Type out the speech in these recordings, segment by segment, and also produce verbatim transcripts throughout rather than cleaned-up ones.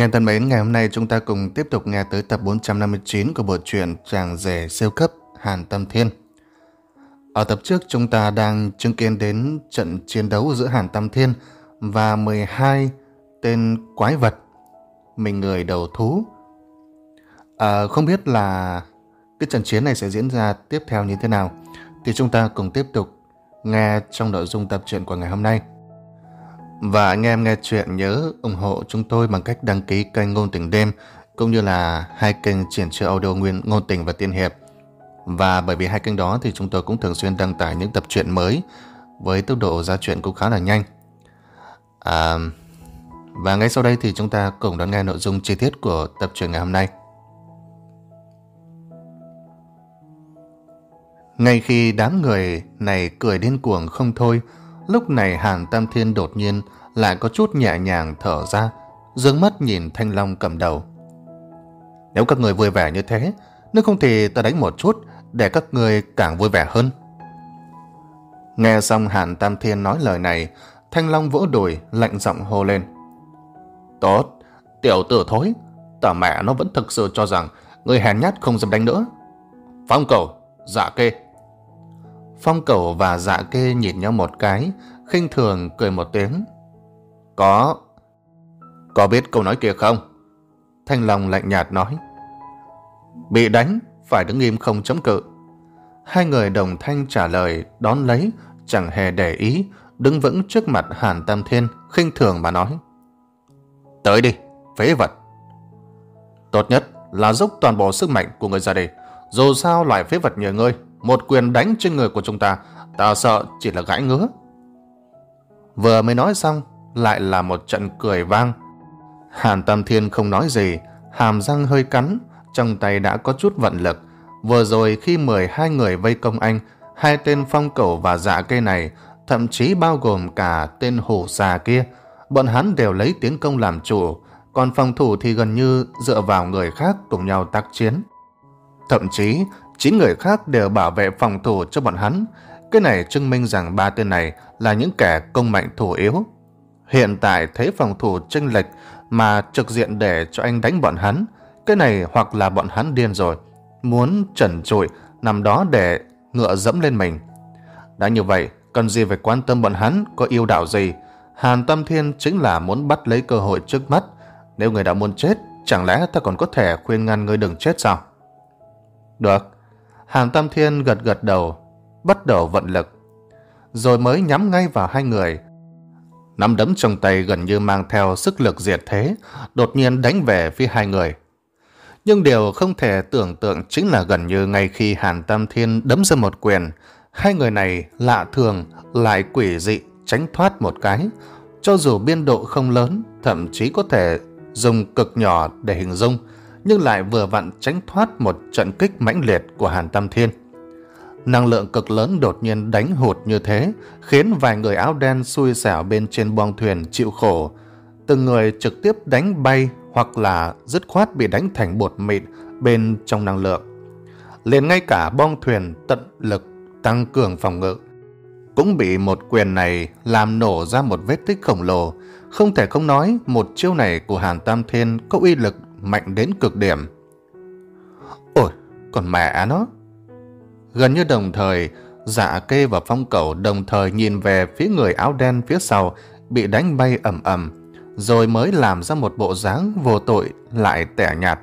Anh em thân mến, ngày hôm nay chúng ta cùng tiếp tục nghe tới tập bốn trăm năm mươi chín của bộ truyện Chàng rể siêu cấp Hàn Tâm Thiên. Ở tập trước chúng ta đang chứng kiến đến trận chiến đấu giữa Hàn Tâm Thiên và mười hai tên quái vật mình người đầu thú. À, không biết là cái trận chiến này sẽ diễn ra tiếp theo như thế nào, thì chúng ta cùng tiếp tục nghe trong nội dung tập truyện của ngày hôm nay. Và anh em nghe chuyện nhớ ủng hộ chúng tôi bằng cách đăng ký kênh Ngôn Tình Đêm, cũng như là hai kênh triển chữa audio nguyên Ngôn Tình và Tiên Hiệp. Và bởi vì hai kênh đó thì chúng tôi cũng thường xuyên đăng tải những tập truyện mới với tốc độ ra truyện cũng khá là nhanh. À, và ngay sau đây thì chúng ta cùng đón nghe nội dung chi tiết của tập truyện ngày hôm nay. Ngay khi đám người này cười điên cuồng không thôi, lúc này Hàn Tam Thiên đột nhiên lại có chút nhẹ nhàng thở ra, dương mắt nhìn Thanh Long cầm đầu. Nếu các người vui vẻ như thế, nếu không thì ta đánh một chút để các người càng vui vẻ hơn. Nghe xong Hàn Tam Thiên nói lời này, Thanh Long vỗ đùi lạnh giọng hô lên. Tốt, tiểu tử thối, tả mẹ nó vẫn thực sự cho rằng người hèn nhát không dám đánh nữa. Phong Cẩu, Dạ Kê. Phong Cẩu và Dạ Kê nhìn nhau một cái, khinh thường cười một tiếng. Có, có biết câu nói kia không? Thanh Long lạnh nhạt nói. Bị đánh, phải đứng im không chống cự. Hai người đồng thanh trả lời, đón lấy, chẳng hề để ý, đứng vững trước mặt Hàn Tam Thiên, khinh thường mà nói. Tới đi, phế vật. Tốt nhất là dốc toàn bộ sức mạnh của người ra đây. Dù sao loại phế vật như ngươi, một quyền đánh trên người của chúng ta, ta sợ chỉ là gãi ngứa. Vừa mới nói xong, lại là một trận cười vang. Hàn Tam Thiên không nói gì, hàm răng hơi cắn, trong tay đã có chút vận lực. Vừa rồi khi mười hai người vây công anh, hai tên Phong Cẩu và Dạ Kê này, thậm chí bao gồm cả tên hổ xà kia, bọn hắn đều lấy tiến công làm chủ, còn phòng thủ thì gần như dựa vào người khác cùng nhau tác chiến. Thậm chí, chín người khác đều bảo vệ phòng thủ cho bọn hắn. Cái này chứng minh rằng ba tên này là những kẻ công mạnh thủ yếu. Hiện tại thấy phòng thủ chênh lệch mà trực diện để cho anh đánh bọn hắn, cái này hoặc là bọn hắn điên rồi, muốn trần trụi nằm đó để ngựa dẫm lên mình. Đã như vậy, cần gì phải quan tâm bọn hắn có yêu đạo gì. Hàn Tâm Thiên chính là muốn bắt lấy cơ hội trước mắt. Nếu người đã muốn chết, chẳng lẽ ta còn có thể khuyên ngăn người đừng chết sao? Được. Hàn Tam Thiên gật gật đầu, bắt đầu vận lực, rồi mới nhắm ngay vào hai người. Nắm đấm trong tay gần như mang theo sức lực diệt thế, đột nhiên đánh về phía hai người. Nhưng điều không thể tưởng tượng chính là gần như ngay khi Hàn Tam Thiên đấm ra một quyền, hai người này lạ thường lại quỷ dị tránh thoát một cái. Cho dù biên độ không lớn, thậm chí có thể dùng cực nhỏ để hình dung, nhưng lại vừa vặn tránh thoát một trận kích mãnh liệt của Hàn Tam Thiên. Năng lượng cực lớn đột nhiên đánh hụt như thế, khiến vài người áo đen xui xẻo bên trên boong thuyền chịu khổ. Từng người trực tiếp đánh bay hoặc là dứt khoát bị đánh thành bột mịn bên trong năng lượng. Liền ngay cả boong thuyền tận lực tăng cường phòng ngự cũng bị một quyền này làm nổ ra một vết tích khổng lồ. Không thể không nói một chiêu này của Hàn Tam Thiên có uy lực mạnh đến cực điểm. Ôi, còn mẹ nó! Gần như đồng thời, Dạ Kê và Phong Cẩu đồng thời nhìn về phía người áo đen phía sau bị đánh bay ầm ầm, rồi mới làm ra một bộ dáng vô tội lại tẻ nhạt.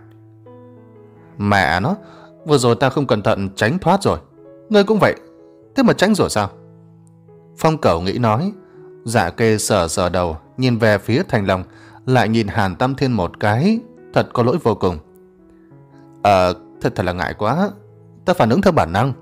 Mẹ nó! Vừa rồi ta không cẩn thận tránh thoát rồi. Ngươi cũng vậy, thế mà tránh rồi sao? Phong Cẩu nghĩ nói. Dạ Kê sờ sờ đầu, nhìn về phía Thanh Long, lại nhìn Hàn Tam Thiên một cái, thật có lỗi vô cùng. Ờ, thật thật là ngại quá, ta phản ứng theo bản năng.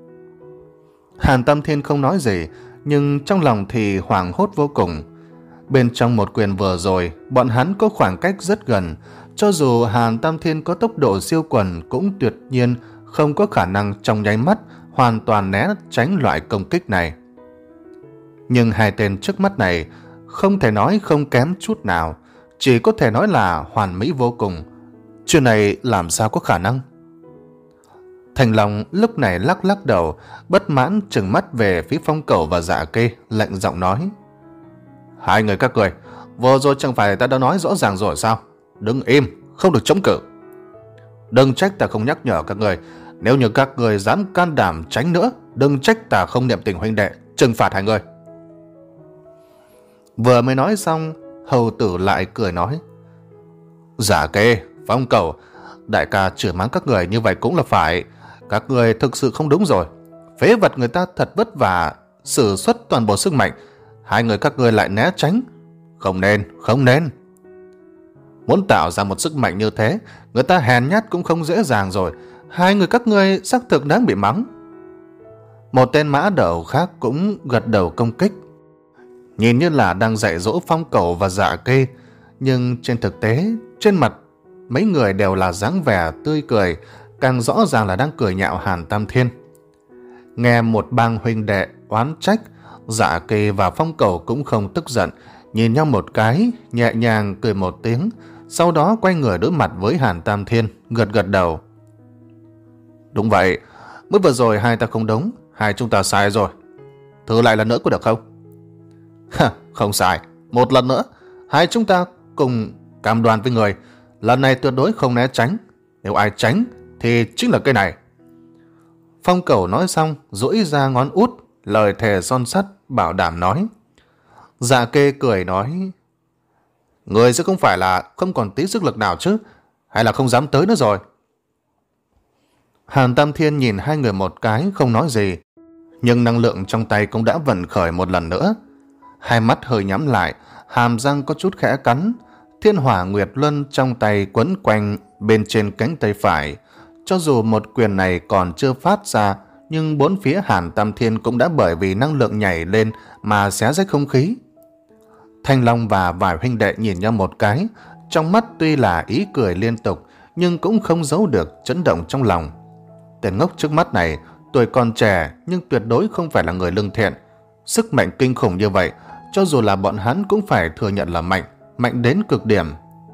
Hàn Tam Thiên không nói gì, nhưng trong lòng thì hoảng hốt vô cùng. Bên trong một quyền vừa rồi, bọn hắn có khoảng cách rất gần. Cho dù Hàn Tam Thiên có tốc độ siêu quần, cũng tuyệt nhiên không có khả năng trong nháy mắt hoàn toàn né tránh loại công kích này. Nhưng hai tên trước mắt này không thể nói không kém chút nào, chỉ có thể nói là hoàn mỹ vô cùng. Chuyện này làm sao có khả năng? Thành Long lúc này lắc lắc đầu, bất mãn trừng mắt về phía Phong Cẩu và Dạ Kê, lạnh giọng nói. Hai người các người, vừa rồi chẳng phải ta đã nói rõ ràng rồi sao? Đứng im, không được chống cự. Đừng trách ta không nhắc nhở các người. Nếu như các người dám can đảm tránh nữa, đừng trách ta không niệm tình huynh đệ, trừng phạt hai người. Vừa mới nói xong, hầu tử lại cười nói: Giả Kê, Phong Cẩu, đại ca chửi mắng các người như vậy cũng là phải. Các người thực sự không đúng rồi. Phế vật người ta thật vất vả sử xuất toàn bộ sức mạnh, hai người các người lại né tránh. Không nên, không nên. Muốn tạo ra một sức mạnh như thế, người ta hèn nhát cũng không dễ dàng rồi. Hai người các ngươi xác thực đáng bị mắng. Một tên mã đầu khác cũng gật đầu công kích, nhìn như là đang dạy dỗ Phong Cẩu và Dạ Kê, nhưng trên thực tế, trên mặt mấy người đều là dáng vẻ tươi cười, càng rõ ràng là đang cười nhạo Hàn Tam Thiên. Nghe một bang huynh đệ oán trách, Dạ Kê và Phong Cẩu cũng không tức giận, nhìn nhau một cái, nhẹ nhàng cười một tiếng, sau đó quay người đối mặt với Hàn Tam Thiên, gật gật đầu. Đúng vậy, mới vừa rồi hai ta không đúng, hai chúng ta sai rồi. Thử lại lần nữa có được không? Ha, không sai, một lần nữa, hai chúng ta cùng cam đoan với người, lần này tuyệt đối không né tránh, nếu ai tránh thì chính là cái này. Phong Cẩu nói xong, duỗi ra ngón út, lời thề son sắt bảo đảm nói. Dạ Kê cười nói: Người sẽ không phải là không còn tí sức lực nào chứ, hay là không dám tới nữa rồi? Hàn Tam Thiên nhìn hai người một cái không nói gì, nhưng năng lượng trong tay cũng đã vận khởi một lần nữa. Hai mắt hơi nhắm lại, hàm răng có chút khẽ cắn, Thiên Hỏa Nguyệt Luân trong tay quấn quanh bên trên cánh tay phải. Cho dù một quyền này còn chưa phát ra, nhưng bốn phía Hàn Tam Thiên cũng đã bởi vì năng lượng nhảy lên mà xé rách không khí. Thanh Long và vài huynh đệ nhìn nhau một cái, trong mắt tuy là ý cười liên tục, nhưng cũng không giấu được chấn động trong lòng. Tên ngốc trước mắt này, tuổi còn trẻ nhưng tuyệt đối không phải là người lương thiện. Sức mạnh kinh khủng như vậy, cho dù là bọn hắn cũng phải thừa nhận là mạnh, mạnh đến cực điểm.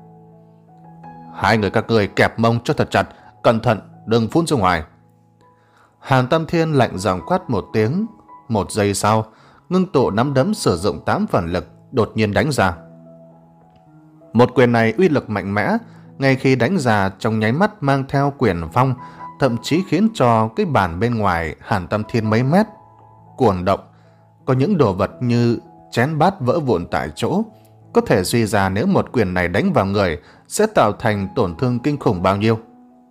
Hai người các người kẹp mông cho thật chặt, cẩn thận, đừng phun ra ngoài. Hàn Tam Thiên lạnh giọng quát một tiếng. Một giây sau, ngưng tụ nắm đấm sử dụng tám phần lực, đột nhiên đánh ra. Một quyền này uy lực mạnh mẽ, ngay khi đánh ra trong nháy mắt mang theo quyền phong, thậm chí khiến cho cái bàn bên ngoài Hàn Tam Thiên mấy mét cuồng động. Có những đồ vật như chén bát vỡ vụn tại chỗ, có thể suy ra nếu một quyền này đánh vào người sẽ tạo thành tổn thương kinh khủng bao nhiêu.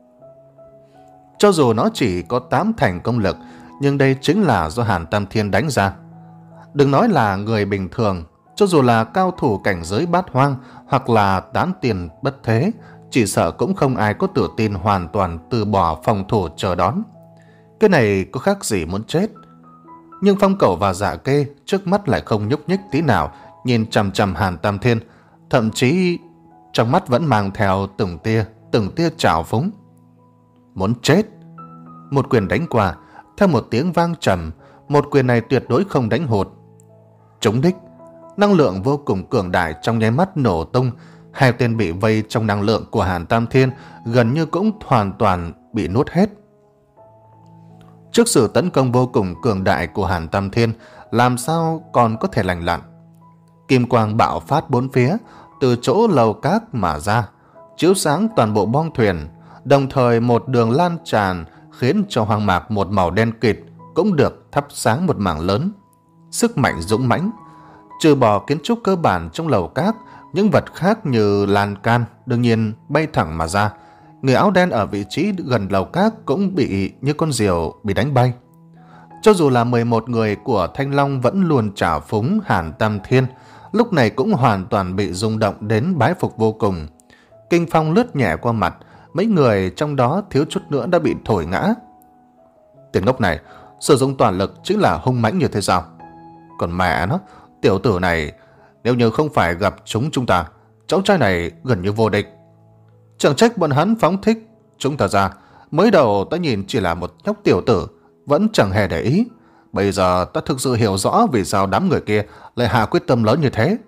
Cho dù nó chỉ có tám thành công lực, nhưng đây chính là do Hàn Tam Thiên đánh ra. Đừng nói là người bình thường, cho dù là cao thủ cảnh giới bát hoang hoặc là tán tiền bất thế, chỉ sợ cũng không ai có tự tin hoàn toàn từ bỏ phòng thủ chờ đón. Cái này có khác gì muốn chết. Nhưng Phong Cẩu và Dạ Kê trước mắt lại không nhúc nhích tí nào, nhìn chằm chằm Hàn Tam Thiên, thậm chí trong mắt vẫn mang theo từng tia, từng tia trào phúng. Muốn chết. Một quyền đánh qua, theo một tiếng vang trầm, một quyền này tuyệt đối không đánh hụt. Trúng đích, năng lượng vô cùng cường đại trong nháy mắt nổ tung, hai tên bị vây trong năng lượng của Hàn Tam Thiên gần như cũng hoàn toàn bị nuốt hết. Trước sự tấn công vô cùng cường đại của Hàn Tam Thiên, làm sao còn có thể lành lặn. Kim quang bạo phát bốn phía, từ chỗ lầu cát mà ra, chiếu sáng toàn bộ bong thuyền, đồng thời một đường lan tràn khiến cho hoang mạc một màu đen kịt cũng được thắp sáng một mảng lớn. Sức mạnh dũng mãnh, trừ bỏ kiến trúc cơ bản trong lầu cát, những vật khác như lan can đương nhiên bay thẳng mà ra. Người áo đen ở vị trí gần lầu cát cũng bị như con diều bị đánh bay. Cho dù là mười một người của Thanh Long vẫn luôn trào phúng Hàn Tam Thiên, lúc này cũng hoàn toàn bị rung động đến bái phục vô cùng. Kinh phong lướt nhẹ qua mặt, mấy người trong đó thiếu chút nữa đã bị thổi ngã. Tên ngốc này sử dụng toàn lực chính là hung mãnh như thế sao? Còn mẹ nó, tiểu tử này nếu như không phải gặp chúng chúng ta, cháu trai này gần như vô địch. Chẳng trách bọn hắn phóng thích chúng ta ra. Mới đầu ta nhìn chỉ là một nhóc tiểu tử, vẫn chẳng hề để ý. Bây giờ ta thực sự hiểu rõ vì sao đám người kia lại hạ quyết tâm lớn như thế.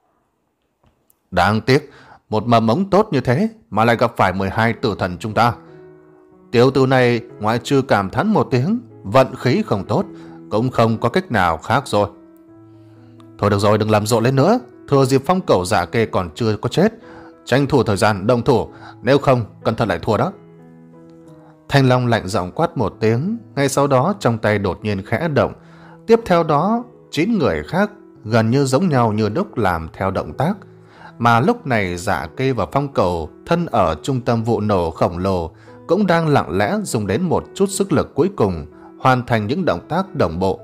Đáng tiếc, một mầm mống tốt như thế mà lại gặp phải mười hai tử thần chúng ta. Tiểu tử này ngoại trừ cảm thán một tiếng, vận khí không tốt, cũng không có cách nào khác rồi. Thôi được rồi, đừng làm rộn lên nữa. Thừa dịp Phong Cẩu Dạ Kê còn chưa có chết, Tranh thủ thời gian, động thủ, nếu không, cẩn thận lại thua đó. Thanh Long lạnh giọng quát một tiếng, ngay sau đó trong tay đột nhiên khẽ động. Tiếp theo đó, chín người khác gần như giống nhau như đúc làm theo động tác. Mà lúc này Dạ Kê và Phong Cầu thân ở trung tâm vụ nổ khổng lồ cũng đang lặng lẽ dùng đến một chút sức lực cuối cùng hoàn thành những động tác đồng bộ.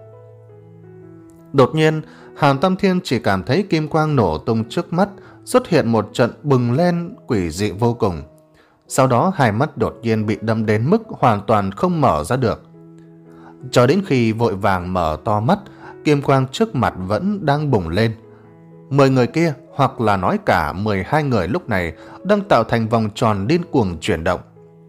Đột nhiên, Hàn Tam Thiên chỉ cảm thấy kim quang nổ tung trước mắt, xuất hiện một trận bừng lên quỷ dị vô cùng. Sau đó hai mắt đột nhiên bị đâm đến mức hoàn toàn không mở ra được. Cho đến khi vội vàng mở to mắt, kim quang trước mặt vẫn đang bùng lên. Mười người kia, hoặc là nói cả mười hai người lúc này, đang tạo thành vòng tròn điên cuồng chuyển động.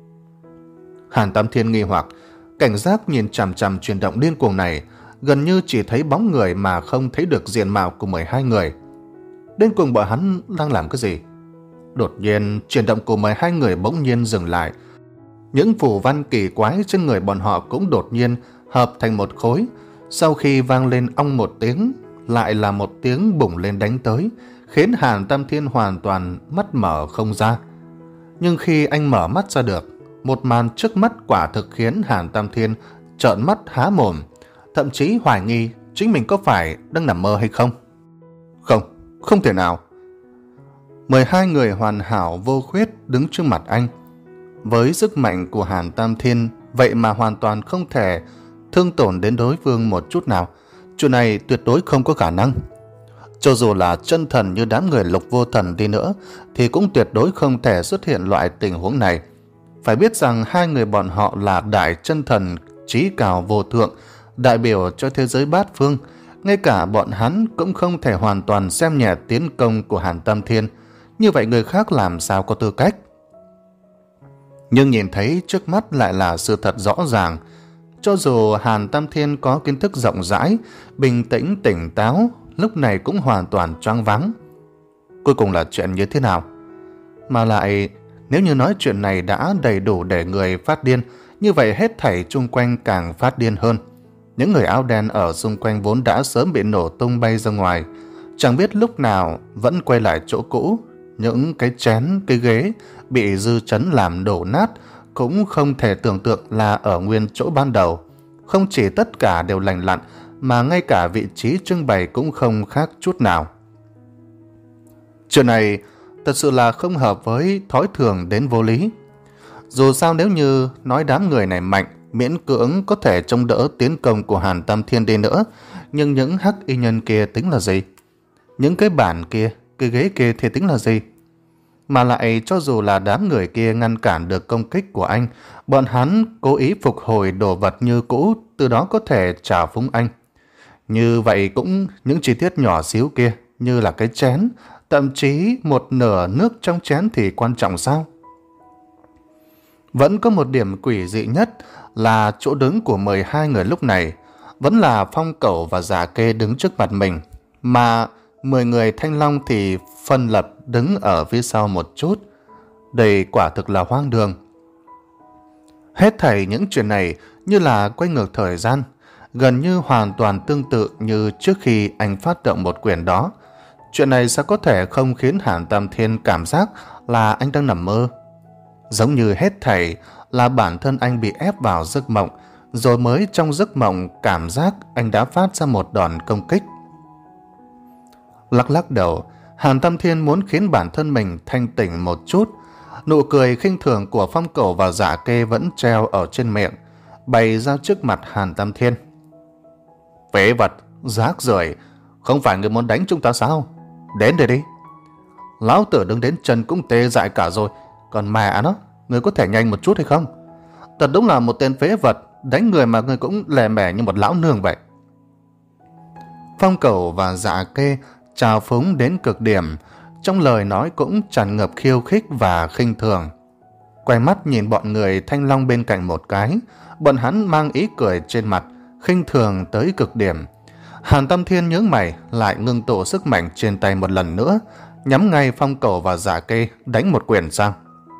Hàn Tam Thiên nghi hoặc, cảnh giác nhìn chằm chằm chuyển động điên cuồng này, gần như chỉ thấy bóng người mà không thấy được diện mạo của mười hai người. Đến cùng bọn hắn đang làm cái gì? Đột nhiên, chuyển động của mười hai người bỗng nhiên dừng lại. Những phù văn kỳ quái trên người bọn họ cũng đột nhiên hợp thành một khối. Sau khi vang lên ong một tiếng, lại là một tiếng bùng lên đánh tới, khiến Hàn Tam Thiên hoàn toàn mắt mở không ra. Nhưng khi anh mở mắt ra được, một màn trước mắt quả thực khiến Hàn Tam Thiên trợn mắt há mồm, thậm chí hoài nghi chính mình có phải đang nằm mơ hay không. Không, không thể nào. mười hai người hoàn hảo vô khuyết đứng trước mặt anh. Với sức mạnh của Hàn Tam Thiên, vậy mà hoàn toàn không thể thương tổn đến đối phương một chút nào. Chuyện này tuyệt đối không có khả năng. Cho dù là chân thần như đám người Lục Vô Thần đi nữa, thì cũng tuyệt đối không thể xuất hiện loại tình huống này. Phải biết rằng hai người bọn họ là đại chân thần trí cao vô thượng, đại biểu cho thế giới bát phương. Ngay cả bọn hắn cũng không thể hoàn toàn xem nhẹ tiến công của Hàn Tam Thiên. Như vậy người khác làm sao có tư cách? Nhưng nhìn thấy trước mắt lại là sự thật rõ ràng. Cho dù Hàn Tam Thiên có kiến thức rộng rãi, bình tĩnh tỉnh táo, lúc này cũng hoàn toàn choáng váng. Cuối cùng là chuyện như thế nào? Mà lại, nếu như nói chuyện này đã đầy đủ để người phát điên, như vậy hết thảy chung quanh càng phát điên hơn. Những người áo đen ở xung quanh vốn đã sớm bị nổ tung bay ra ngoài, chẳng biết lúc nào vẫn quay lại chỗ cũ. Những cái chén, cái ghế bị dư chấn làm đổ nát cũng không thể tưởng tượng là ở nguyên chỗ ban đầu. Không chỉ tất cả đều lành lặn, mà ngay cả vị trí trưng bày cũng không khác chút nào. Chuyện này thật sự là không hợp với thói thường đến vô lý. Dù sao nếu như nói đám người này mạnh, miễn cưỡng có thể chống đỡ tiến công của Hàn Tam Thiên đi nữa, nhưng những hắc y nhân kia tính là gì? Những cái bàn kia, cái ghế kia thì tính là gì? Mà lại cho dù là đám người kia ngăn cản được công kích của anh, bọn hắn cố ý phục hồi đồ vật như cũ, từ đó có thể trào phúng anh. Như vậy cũng những chi tiết nhỏ xíu kia, như là cái chén, thậm chí một nửa nước trong chén thì quan trọng sao? Vẫn có một điểm quỷ dị nhất là chỗ đứng của mười hai người lúc này, vẫn là Phong Cẩu và Dạ Kê đứng trước mặt mình, mà mười người Thanh Long thì phân lập đứng ở phía sau một chút. Đây quả thực là hoang đường. Hết thảy những chuyện này như là quay ngược thời gian, gần như hoàn toàn tương tự như trước khi anh phát động một quyền đó. Chuyện này sao có thể không khiến Hàn Tam Thiên cảm giác là anh đang nằm mơ? Giống như hết thảy là bản thân anh bị ép vào giấc mộng, rồi mới trong giấc mộng cảm giác anh đã phát ra một đòn công kích. Lắc lắc đầu, Hàn Tam Thiên muốn khiến bản thân mình thanh tỉnh một chút. Nụ cười khinh thường của Phong Cẩu và Dạ Kê vẫn treo ở trên miệng, bày ra trước mặt Hàn Tam Thiên. Phế vật, rác rưởi, không phải người muốn đánh chúng ta sao? Đến đây đi. Lão tử đứng đến chân cũng tê dại cả rồi, còn mẹ nó, người có thể nhanh một chút hay không? Thật đúng là một tên phế vật, đánh người mà người cũng lè mè như một lão nương vậy. Phong Cẩu và Dạ Kê trào phúng đến cực điểm, trong lời nói cũng tràn ngập khiêu khích và khinh thường. Quay mắt nhìn bọn người Thanh Long bên cạnh một cái, bọn hắn mang ý cười trên mặt, khinh thường tới cực điểm. Hàn Tam Thiên nhướng mày, lại ngưng tụ sức mạnh trên tay một lần nữa, nhắm ngay Phong Cẩu và Dạ Kê đánh một quyền sang.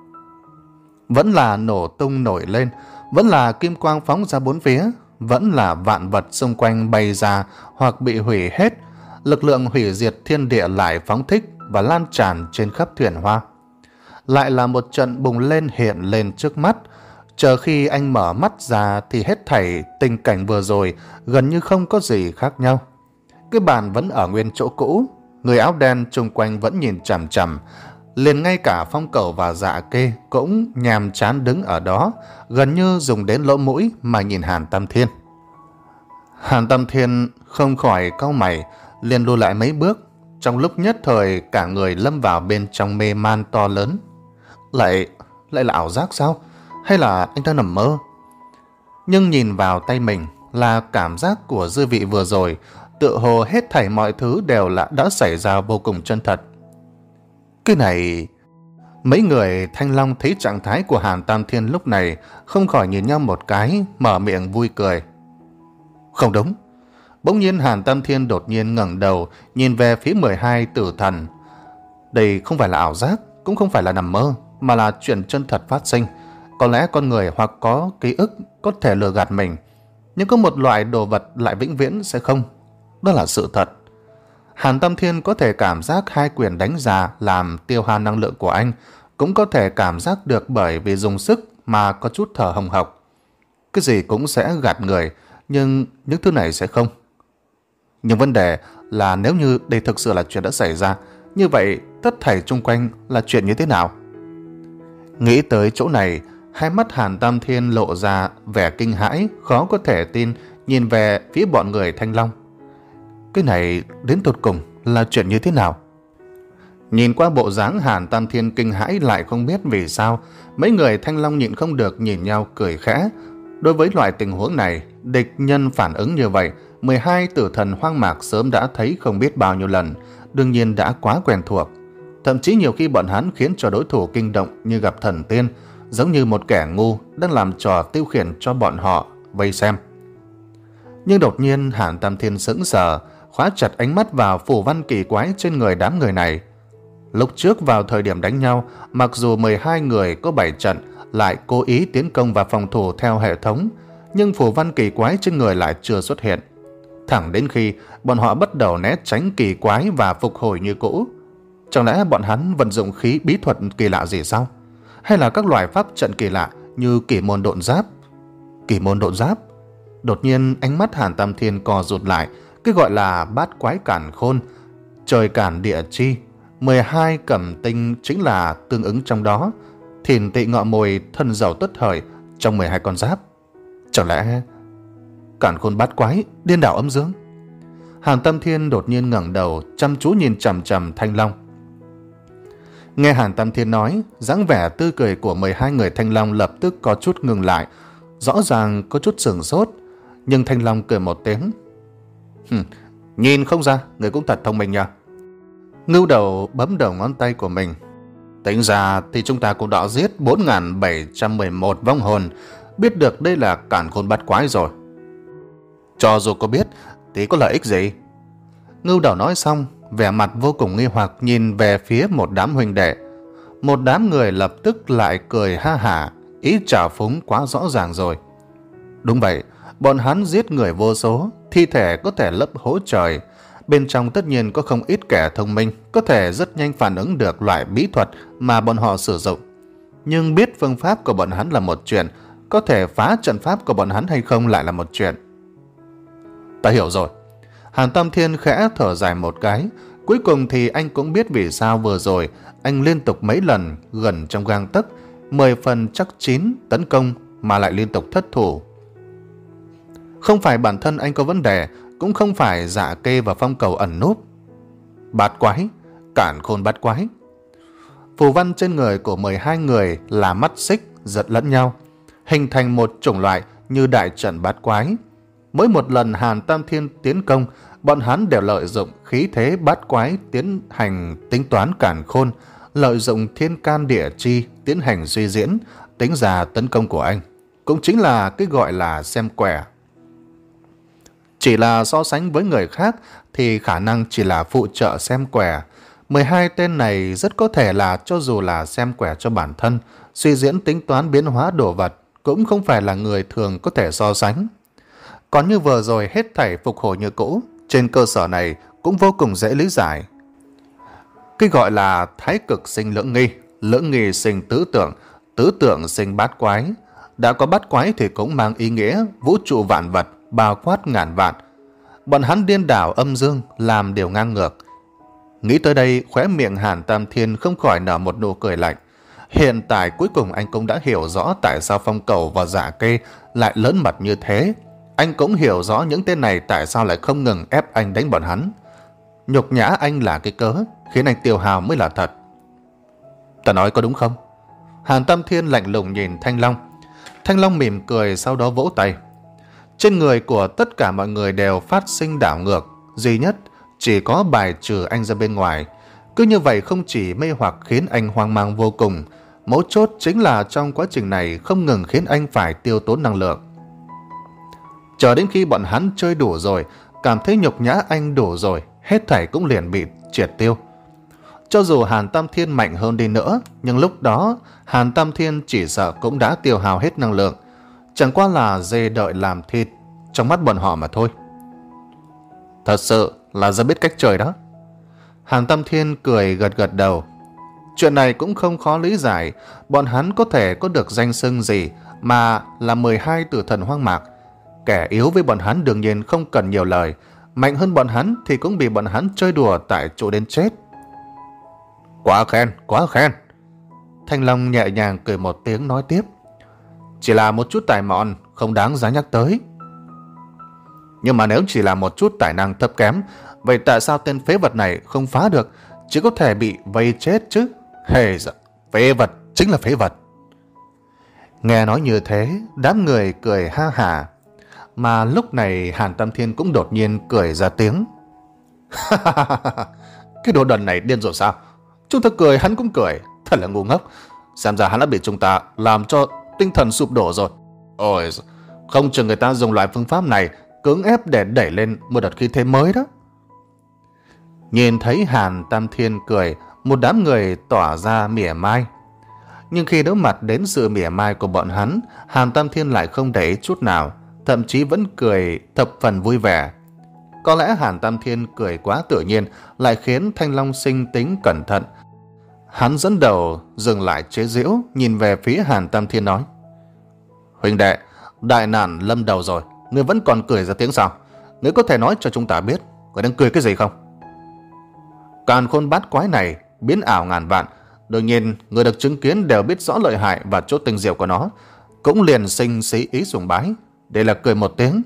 Vẫn là nổ tung nổi lên, vẫn là kim quang phóng ra bốn phía, vẫn là vạn vật xung quanh bay ra hoặc bị hủy hết. Lực lượng hủy diệt thiên địa lại phóng thích và lan tràn trên khắp thuyền hoa. lại là một trận bùng lên hiện lên trước mắt. Chờ khi anh mở mắt ra thì hết thảy tình cảnh vừa rồi gần như không có gì khác nhau. Cái bàn vẫn ở nguyên chỗ cũ, người áo đen chung quanh vẫn nhìn chằm chằm, liền ngay cả Phong Cẩu và Dạ Kê cũng nhàm chán đứng ở đó, gần như dùng đến lỗ mũi mà nhìn Hàn Tam Thiên. Hàn Tam Thiên không khỏi cau mày, liền lùi lại mấy bước, trong lúc nhất thời cả người lâm vào bên trong mê man to lớn. Lại, lại là ảo giác sao? Hay là anh ta nằm mơ? Nhưng nhìn vào tay mình là cảm giác của dư vị vừa rồi, tựa hồ hết thảy mọi thứ đều là đã xảy ra vô cùng chân thật. Cái này... Mấy người Thanh Long thấy trạng thái của Hàn Tam Thiên lúc này không khỏi nhìn nhau một cái, mở miệng vui cười. Không đúng. Bỗng nhiên Hàn Tam Thiên đột nhiên ngẩng đầu nhìn về phía mười hai tử thần. Đây không phải là ảo giác, cũng không phải là nằm mơ, mà là chuyện chân thật phát sinh. Có lẽ con người hoặc có ký ức có thể lừa gạt mình, nhưng có một loại đồ vật lại vĩnh viễn sẽ không. Đó là sự thật. Hàn Tam Thiên có thể cảm giác hai quyền đánh ra làm tiêu hao năng lượng của anh, cũng có thể cảm giác được bởi vì dùng sức mà có chút thở hồng hộc. Cái gì cũng sẽ gạt người, nhưng những thứ này sẽ không. Nhưng vấn đề là nếu như đây thực sự là chuyện đã xảy ra, như vậy tất thảy chung quanh là chuyện như thế nào? Nghĩ tới chỗ này, hai mắt Hàn Tam Thiên lộ ra vẻ kinh hãi, khó có thể tin, nhìn về phía bọn người Thanh Long. Cái này đến tột cùng là chuyện như thế nào? Nhìn qua bộ dáng Hàn Tam Thiên kinh hãi, lại không biết vì sao mấy người Thanh Long nhịn không được nhìn nhau cười khẽ. Đối với loại tình huống này, địch nhân phản ứng như vậy, mười hai tử thần hoang mạc sớm đã thấy không biết bao nhiêu lần, đương nhiên đã quá quen thuộc. Thậm chí nhiều khi bọn hắn khiến cho đối thủ kinh động như gặp thần tiên, giống như một kẻ ngu đang làm trò tiêu khiển cho bọn họ vây xem. Nhưng đột nhiên Hàn Tam Thiên sững sờ, khóa chặt ánh mắt vào phù văn kỳ quái trên người đám người này. Lúc trước vào thời điểm đánh nhau, mặc dù mười hai người có bảy trận lại cố ý tiến công và phòng thủ theo hệ thống, nhưng phù văn kỳ quái trên người lại chưa xuất hiện. Thẳng đến khi bọn họ bắt đầu né tránh kỳ quái và phục hồi như cũ. Chẳng lẽ bọn hắn vận dụng khí bí thuật kỳ lạ gì sao? Hay là các loại pháp trận kỳ lạ như kỳ môn độn giáp? Kỳ môn độn giáp? Đột nhiên ánh mắt Hàn Tam Thiên co rụt lại. Cái gọi là bát quái cản khôn, trời cản địa chi, mười hai cẩm tinh chính là tương ứng trong đó. Thìn tị ngọ mùi thân dầu tất hời trong mười hai con giáp. Chẳng lẽ cản khôn bát quái, điên đảo âm dương? Hàn Tam Thiên đột nhiên ngẩng đầu chăm chú nhìn chằm chằm Thanh Long. Nghe Hàn Tam Thiên nói, dáng vẻ tươi cười của mười hai người Thanh Long lập tức có chút ngừng lại, rõ ràng có chút sửng sốt. Nhưng Thanh Long cười một tiếng. Hừm, nhìn không ra, người cũng thật thông minh nha. Ngưu Đầu bấm đầu ngón tay của mình. Tính ra thì chúng ta cũng đã giết bốn nghìn bảy trăm mười một vong hồn, biết được đây là cản khôn bát quái rồi. Cho dù có biết thì có lợi ích gì? Ngưu Đầu nói xong, vẻ mặt vô cùng nghi hoặc nhìn về phía một đám huynh đệ. Một đám người lập tức lại cười ha hả, ý trào phúng quá rõ ràng rồi. Đúng vậy, bọn hắn giết người vô số, thi thể có thể lấp hố trời. Bên trong tất nhiên có không ít kẻ thông minh, có thể rất nhanh phản ứng được loại bí thuật mà bọn họ sử dụng. Nhưng biết phương pháp của bọn hắn là một chuyện, có thể phá trận pháp của bọn hắn hay không lại là một chuyện. Ta hiểu rồi. Hàn Tam Thiên khẽ thở dài một cái. Cuối cùng thì anh cũng biết vì sao vừa rồi anh liên tục mấy lần gần trong gang tấc, mười phần chắc chín tấn công mà lại liên tục thất thủ. Không phải bản thân anh có vấn đề, cũng không phải Dạ Kê và Phong Cẩu ẩn núp. Bát quái, cản khôn bát quái. Phù văn trên người của mười hai người là mắt xích giật lẫn nhau, hình thành một chủng loại như đại trận bát quái. Mỗi một lần Hàn Tam Thiên tiến công, bọn hắn đều lợi dụng khí thế bát quái tiến hành tính toán cản khôn, lợi dụng thiên can địa chi tiến hành suy diễn, tính ra tấn công của anh. Cũng chính là cái gọi là xem quẻ. Chỉ là so sánh với người khác thì khả năng chỉ là phụ trợ xem quẻ. mười hai tên này rất có thể là cho dù là xem quẻ cho bản thân, suy diễn tính toán biến hóa đồ vật, cũng không phải là người thường có thể so sánh. Còn như vừa rồi hết thảy phục hồi như cũ, trên cơ sở này cũng vô cùng dễ lý giải. Cái gọi là thái cực sinh lưỡng nghi, lưỡng nghi sinh tứ tượng, tứ tượng sinh bát quái. Đã có bát quái thì cũng mang ý nghĩa vũ trụ vạn vật, bao quát ngàn vạn. Bọn hắn điên đảo âm dương, làm điều ngang ngược. Nghĩ tới đây, khóe miệng Hàn Tam Thiên không khỏi nở một nụ cười lạnh. Hiện tại cuối cùng anh cũng đã hiểu rõ tại sao Phong Cầu và Dạ Kê lại lớn mật như thế. Anh cũng hiểu rõ những tên này tại sao lại không ngừng ép anh đánh bọn hắn. Nhục nhã anh là cái cớ, khiến anh tiêu hào mới là thật. Ta nói có đúng không? Hàn Tam Thiên lạnh lùng nhìn Thanh Long. Thanh Long mỉm cười, sau đó vỗ tay. Trên người của tất cả mọi người đều phát sinh đảo ngược, duy nhất chỉ có bài trừ anh ra bên ngoài. Cứ như vậy không chỉ mê hoặc khiến anh hoang mang vô cùng, mấu chốt chính là trong quá trình này không ngừng khiến anh phải tiêu tốn năng lượng. Chờ đến khi bọn hắn chơi đủ rồi, cảm thấy nhục nhã anh đủ rồi, hết thảy cũng liền bị triệt tiêu. Cho dù Hàn Tam Thiên mạnh hơn đi nữa, nhưng lúc đó Hàn Tam Thiên chỉ sợ cũng đã tiêu hao hết năng lượng. Chẳng qua là dê đợi làm thịt trong mắt bọn họ mà thôi. Thật sự là rất biết cách chơi đó. Hàn Tam Thiên cười gật gật đầu. Chuyện này cũng không khó lý giải. Bọn hắn có thể có được danh xưng gì mà là mười hai tử thần hoang mạc. Kẻ yếu với bọn hắn đương nhiên không cần nhiều lời, mạnh hơn bọn hắn thì cũng bị bọn hắn chơi đùa tại chỗ đến chết. Quá khen, quá khen. Thanh Long nhẹ nhàng cười một tiếng nói tiếp. Chỉ là một chút tài mọn, không đáng giá nhắc tới. Nhưng mà nếu chỉ là một chút tài năng thấp kém, vậy tại sao tên phế vật này không phá được, chỉ có thể bị vây chết chứ? Hề dạ, phế vật chính là phế vật. Nghe nói như thế, đám người cười ha hả. Mà lúc này Hàn Tam Thiên cũng đột nhiên cười ra tiếng. Cái đồ đần này điên rồi sao? Chúng ta cười hắn cũng cười, thật là ngu ngốc. Xem ra hắn đã bị chúng ta làm cho tinh thần sụp đổ rồi. Ôi, không chừng người ta dùng loại phương pháp này cưỡng ép để đẩy lên một đợt khí thế mới đó. Nhìn thấy Hàn Tam Thiên cười, một đám người tỏa ra mỉa mai. Nhưng khi đối mặt đến sự mỉa mai của bọn hắn, Hàn Tam Thiên lại không để ý chút nào, thậm chí vẫn cười thập phần vui vẻ. Có lẽ Hàn Tam Thiên cười quá tự nhiên lại khiến Thanh Long sinh tính cẩn thận. Hắn dẫn đầu dừng lại chế giễu, nhìn về phía Hàn Tam Thiên nói: Huynh đệ, đại nạn lâm đầu rồi, ngươi vẫn còn cười ra tiếng sao? Ngươi có thể nói cho chúng ta biết ngươi đang cười cái gì không? Càn khôn bát quái này biến ảo ngàn vạn, đương nhiên người được chứng kiến đều biết rõ lợi hại và chỗ tinh diệu của nó, cũng liền sinh sĩ ý sùng bái. Đây là cười một tiếng.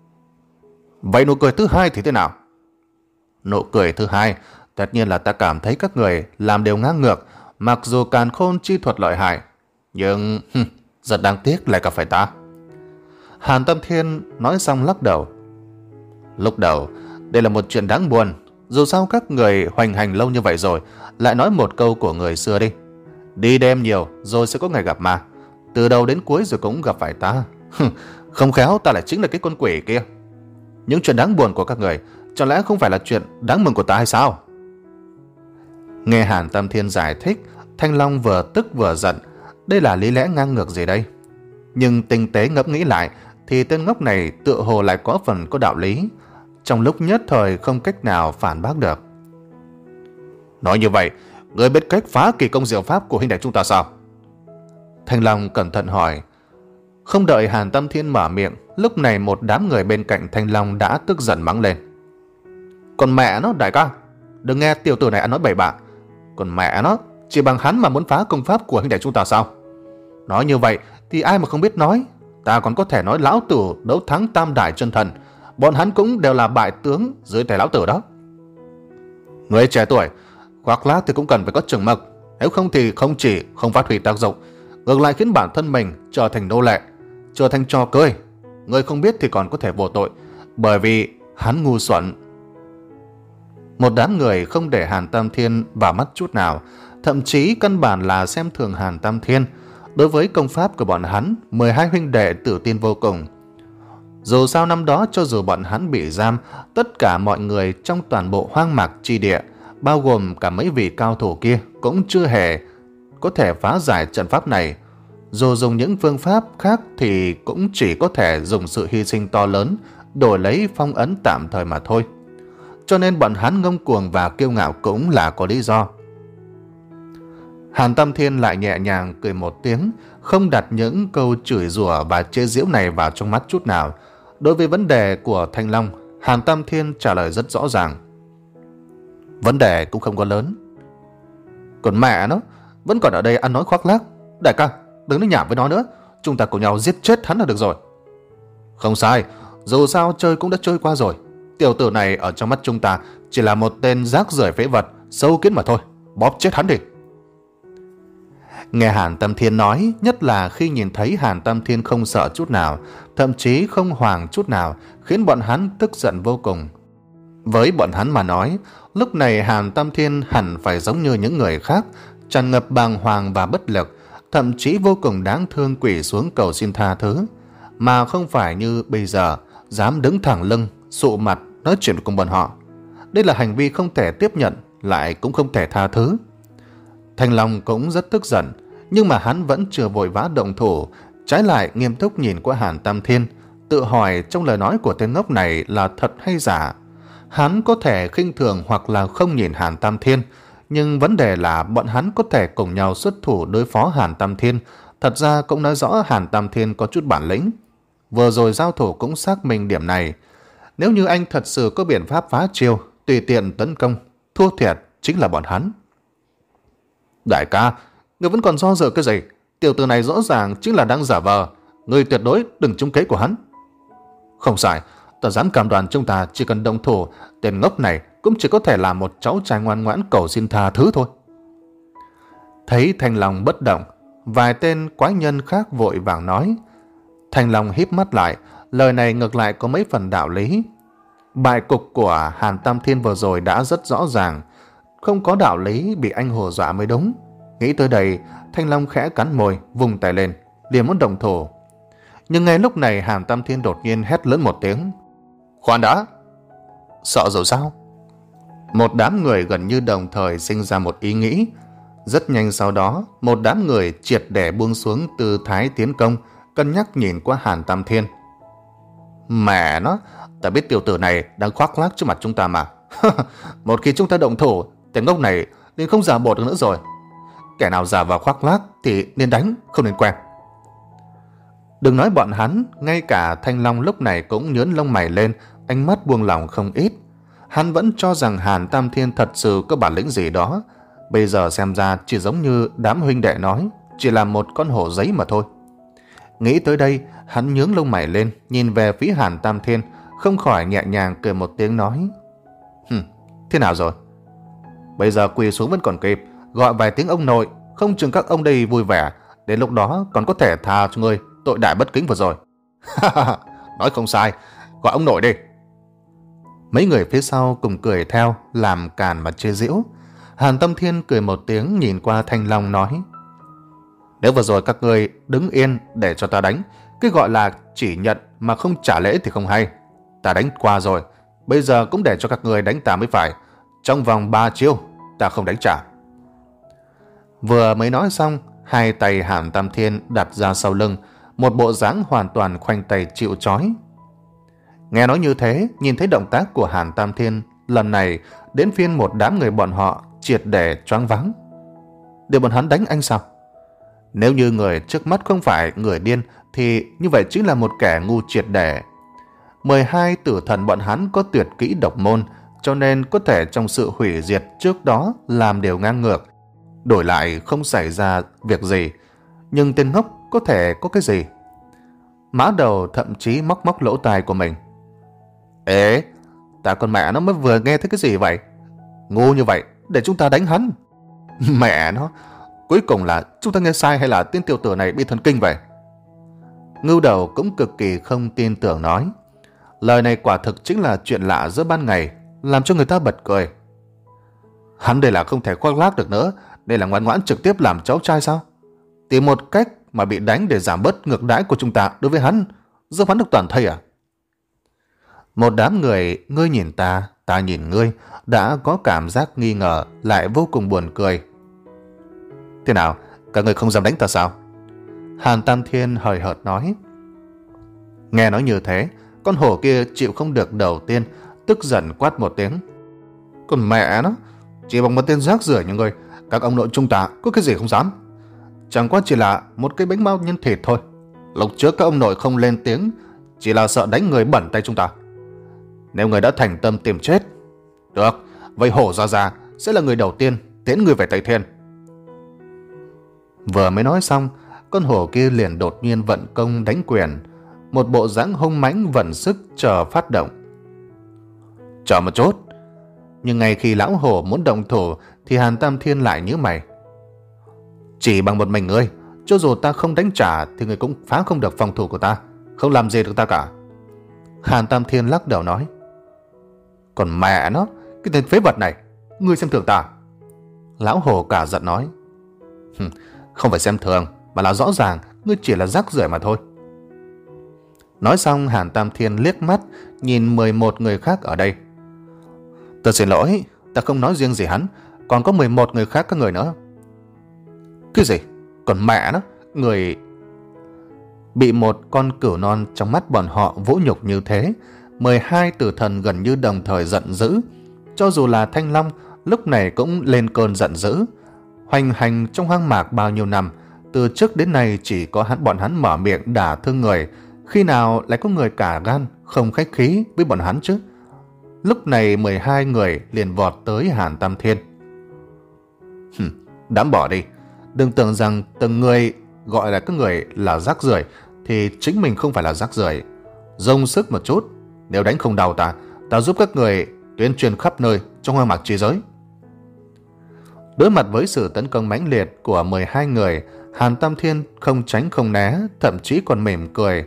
Vậy nụ cười thứ hai thì thế nào? Nụ cười thứ hai, tất nhiên là ta cảm thấy các người làm đều ngang ngược, mặc dù càn khôn chi thuật lợi hại, nhưng rất đáng tiếc lại gặp phải ta. Hàn Tam Thiên nói xong lắc đầu. Lúc đầu, đây là một chuyện đáng buồn. Dù sao các người hoành hành lâu như vậy rồi, lại nói một câu của người xưa đi: đi đêm nhiều rồi sẽ có ngày gặp ma. Từ đầu đến cuối rồi cũng gặp phải ta. Không khéo ta lại chính là cái con quỷ kia. Những chuyện đáng buồn của các người chẳng lẽ không phải là chuyện đáng mừng của ta hay sao? Nghe Hàn Tam Thiên giải thích, Thanh Long vừa tức vừa giận. Đây là lý lẽ ngang ngược gì đây? Nhưng tinh tế ngẫm nghĩ lại thì tên ngốc này tựa hồ lại có phần có đạo lý. Trong lúc nhất thời không cách nào phản bác được. Nói như vậy, ngươi biết cách phá kỳ công diệu pháp của huynh đệ chúng ta sao? Thanh Long cẩn thận hỏi. Không đợi Hàn Tam Thiên mở miệng, lúc này một đám người bên cạnh Thanh Long đã tức giận mắng lên. Còn mẹ nó, đại ca, đừng nghe tiểu tử này ăn nói bậy bạ. Còn mẹ nó, chỉ bằng hắn mà muốn phá công pháp của huynh đệ chúng ta sao? Nói như vậy thì ai mà không biết nói. Ta còn có thể nói lão tử đấu thắng tam đại chân thần, bọn hắn cũng đều là bại tướng dưới tay lão tử đó. Người trẻ tuổi, khoác lác thì cũng cần phải có chừng mực, nếu không thì không chỉ không phát huy tác dụng, ngược lại khiến bản thân mình trở thành nô lệ, trở thành trò cười. Người không biết thì còn có thể vô tội, bởi vì hắn ngu xuẩn. Một đám người không để Hàn Tam Thiên vào mắt chút nào, thậm chí căn bản là xem thường Hàn Tam Thiên. Đối với công pháp của bọn hắn, mười hai huynh đệ tự tin vô cùng. Dù sao năm đó cho dù bọn hắn bị giam, tất cả mọi người trong toàn bộ hoang mạc chi địa, bao gồm cả mấy vị cao thủ kia, cũng chưa hề có thể phá giải trận pháp này. Dù dùng những phương pháp khác thì cũng chỉ có thể dùng sự hy sinh to lớn đổi lấy phong ấn tạm thời mà thôi. Cho nên bọn hắn ngông cuồng và kiêu ngạo cũng là có lý do. Hàn Tam Thiên lại nhẹ nhàng cười một tiếng, không đặt những câu chửi rủa và chế giễu này vào trong mắt chút nào. Đối với vấn đề của Thanh Long, Hàn Tam Thiên trả lời rất rõ ràng. Vấn đề cũng không có lớn. Còn mẹ nó, vẫn còn ở đây ăn nói khoác lác. Đại ca, đừng nói nhảm với nó nữa. Chúng ta cùng nhau giết chết hắn là được rồi. Không sai, dù sao chơi cũng đã chơi qua rồi. Tiểu tử này ở trong mắt chúng ta chỉ là một tên rác rưởi phế vật, sâu kiến mà thôi. Bóp chết hắn đi. Nghe Hàn Tam Thiên nói, nhất là khi nhìn thấy Hàn Tam Thiên không sợ chút nào, thậm chí không hoảng chút nào, khiến bọn hắn tức giận vô cùng. Với bọn hắn mà nói, lúc này Hàn Tam Thiên hẳn phải giống như những người khác, tràn ngập bàng hoàng và bất lực, thậm chí vô cùng đáng thương quỳ xuống cầu xin tha thứ, mà không phải như bây giờ dám đứng thẳng lưng, sụ mặt nói chuyện cùng bọn họ. Đây là hành vi không thể tiếp nhận, lại cũng không thể tha thứ. Thanh Long cũng rất tức giận, nhưng mà hắn vẫn chưa vội vã động thủ, trái lại nghiêm túc nhìn qua Hàn Tam Thiên, tự hỏi trong lời nói của tên ngốc này là thật hay giả. Hắn có thể khinh thường hoặc là không nhìn Hàn Tam Thiên, nhưng vấn đề là bọn hắn có thể cùng nhau xuất thủ đối phó Hàn Tam Thiên. Thật ra cũng nói rõ Hàn Tam Thiên có chút bản lĩnh. Vừa rồi giao thủ cũng xác minh điểm này. Nếu như anh thật sự có biện pháp phá chiêu, tùy tiện tấn công, thua thiệt chính là bọn hắn. Đại ca, người vẫn còn do dự cái gì? Tiểu tử này rõ ràng chính là đang giả vờ. Người tuyệt đối đừng trúng kế của hắn. Không sai, ta dám cam đoan chúng ta chỉ cần động thủ, tên ngốc này cũng chỉ có thể là một cháu trai ngoan ngoãn cầu xin tha thứ thôi. Thấy Thanh Long bất động, vài tên quái nhân khác vội vàng nói. Thanh Long híp mắt lại, lời này ngược lại có mấy phần đạo lý. Bại cục của Hàn Tam Thiên vừa rồi đã rất rõ ràng, không có đạo lý bị anh hù dọa mới đúng. Nghĩ tới đây, Thanh Long khẽ cắn môi, vùng tay lên, liền muốn động thủ. Nhưng ngay lúc này Hàn Tam Thiên đột nhiên hét lớn một tiếng. Khoan đã! Sợ rồi sao? Một đám người gần như đồng thời sinh ra một ý nghĩ. Rất nhanh sau đó, một đám người triệt để buông xuống tư thái tiến công, cân nhắc nhìn qua Hàn Tam Thiên. Mẹ nó, ta biết tiểu tử này đang khoác lác trước mặt chúng ta mà. Một khi chúng ta động thủ, tên ngốc này nên không giả bộ được nữa rồi. Kẻ nào giả vào khoác lác thì nên đánh, không nên quen. Đừng nói bọn hắn, ngay cả Thanh Long lúc này cũng nhớn lông mày lên, ánh mắt buông lỏng không ít. Hắn vẫn cho rằng Hàn Tam Thiên thật sự có bản lĩnh gì đó. Bây giờ xem ra chỉ giống như đám huynh đệ nói, chỉ là một con hổ giấy mà thôi. Nghĩ tới đây, hắn nhướng lông mày lên, nhìn về phía Hàn Tam Thiên, không khỏi nhẹ nhàng cười một tiếng nói. Hừm, thế nào rồi? Bây giờ quỳ xuống vẫn còn kịp, gọi vài tiếng ông nội, không chừng các ông đây vui vẻ, đến lúc đó còn có thể tha cho ngươi tội đại bất kính vừa rồi. Nói không sai, gọi ông nội đi. Mấy người phía sau cùng cười theo, làm càn mà chê giễu. Hàn Tam Thiên cười một tiếng nhìn qua Thanh Long nói. Nếu vừa rồi các ngươi đứng yên để cho ta đánh, cái gọi là chỉ nhận mà không trả lễ thì không hay. Ta đánh qua rồi, bây giờ cũng để cho các ngươi đánh ta mới phải. Trong vòng ba chiêu, ta không đánh trả. Vừa mới nói xong, hai tay Hàn Tam Thiên đặt ra sau lưng, một bộ dáng hoàn toàn khoanh tay chịu trói. Nghe nói như thế, nhìn thấy động tác của Hàn Tam Thiên, lần này đến phiên một đám người bọn họ triệt để choáng váng. Để bọn hắn đánh anh sao? Nếu như người trước mắt không phải người điên thì như vậy chính là một kẻ ngu triệt để. mười hai tử thần bọn hắn có tuyệt kỹ độc môn, cho nên có thể trong sự hủy diệt trước đó làm điều ngang ngược, đổi lại không xảy ra việc gì. Nhưng tên ngốc có thể có cái gì? Mã Đầu thậm chí móc móc lỗ tai của mình. Ê, ta con mẹ nó mới vừa nghe thấy cái gì vậy? Ngu như vậy để chúng ta đánh hắn? Mẹ nó, cuối cùng là chúng ta nghe sai hay là tên tiểu tử này bị thần kinh vậy? Ngưu Đầu cũng cực kỳ không tin tưởng nói. Lời này quả thực chính là chuyện lạ giữa ban ngày, làm cho người ta bật cười. Hắn đây là không thể khoác lác được nữa, đây là ngoan ngoãn trực tiếp làm cháu trai sao? Tìm một cách mà bị đánh để giảm bớt ngược đãi của chúng ta đối với hắn, giúp hắn được toàn thây à? Một đám người ngươi nhìn ta, ta nhìn ngươi, đã có cảm giác nghi ngờ, lại vô cùng buồn cười. Thế nào, các người không dám đánh ta sao? Hàn Tam Thiên hời hợt nói. Nghe nói như thế, con hổ kia chịu không được đầu tiên, tức giận quát một tiếng. Còn mẹ nó, chỉ bằng một tên rác rưởi như ngươi Các ông nội chúng ta có cái gì không dám. Chẳng qua chỉ là một cái bánh bao nhân thịt thôi. Lúc trước các ông nội không lên tiếng chỉ là sợ đánh người bẩn tay chúng ta. Nếu người đã thành tâm tìm chết, được, vậy hổ Gia Gia sẽ là người đầu tiên tiễn người về Tây Thiên. Vừa mới nói xong, con hổ kia liền đột nhiên vận công đánh quyền, một bộ dáng hung mãnh vận sức chờ phát động. Chờ một chút. Nhưng ngay khi lão hổ muốn động thủ thì Hàn Tam Thiên lại nhíu mày. Chỉ bằng một mình ngươi, cho dù ta không đánh trả thì ngươi cũng phá không được phòng thủ của ta, không làm gì được ta cả. Hàn Tam Thiên lắc đầu nói. Còn mẹ nó, cái tên phế vật này, ngươi xem thường ta. Lão hổ cả giận nói. Không phải xem thường, mà là rõ ràng ngươi chỉ là rác rưởi mà thôi. Nói xong, Hàn Tam Thiên liếc mắt nhìn mười một người khác ở đây. Ta xin lỗi, ta không nói riêng gì hắn, còn có mười một người khác các người nữa. Cái gì? Còn mẹ nó, người... Bị một con cừu non trong mắt bọn họ vũ nhục như thế, mười hai tử thần gần như đồng thời giận dữ. Cho dù là Thanh Long lúc này cũng lên cơn giận dữ. Hoành hành trong hoang mạc bao nhiêu năm, từ trước đến nay chỉ có hắn bọn hắn mở miệng đả thương người, khi nào lại có người cả gan không khách khí với bọn hắn chứ. Lúc này mười hai người liền vọt tới Hàn Tam Thiên. Hừm, đám bỏ đi, đừng tưởng rằng từng người gọi là các người là rác rưởi thì chính mình không phải là rác rưởi. Dông sức một chút, nếu đánh không đau ta, ta giúp các người tuyên truyền khắp nơi trong hoang mạc chi giới. Đối mặt với sự tấn công mãnh liệt của mười hai người, Hàn Tam Thiên không tránh không né, thậm chí còn mỉm cười.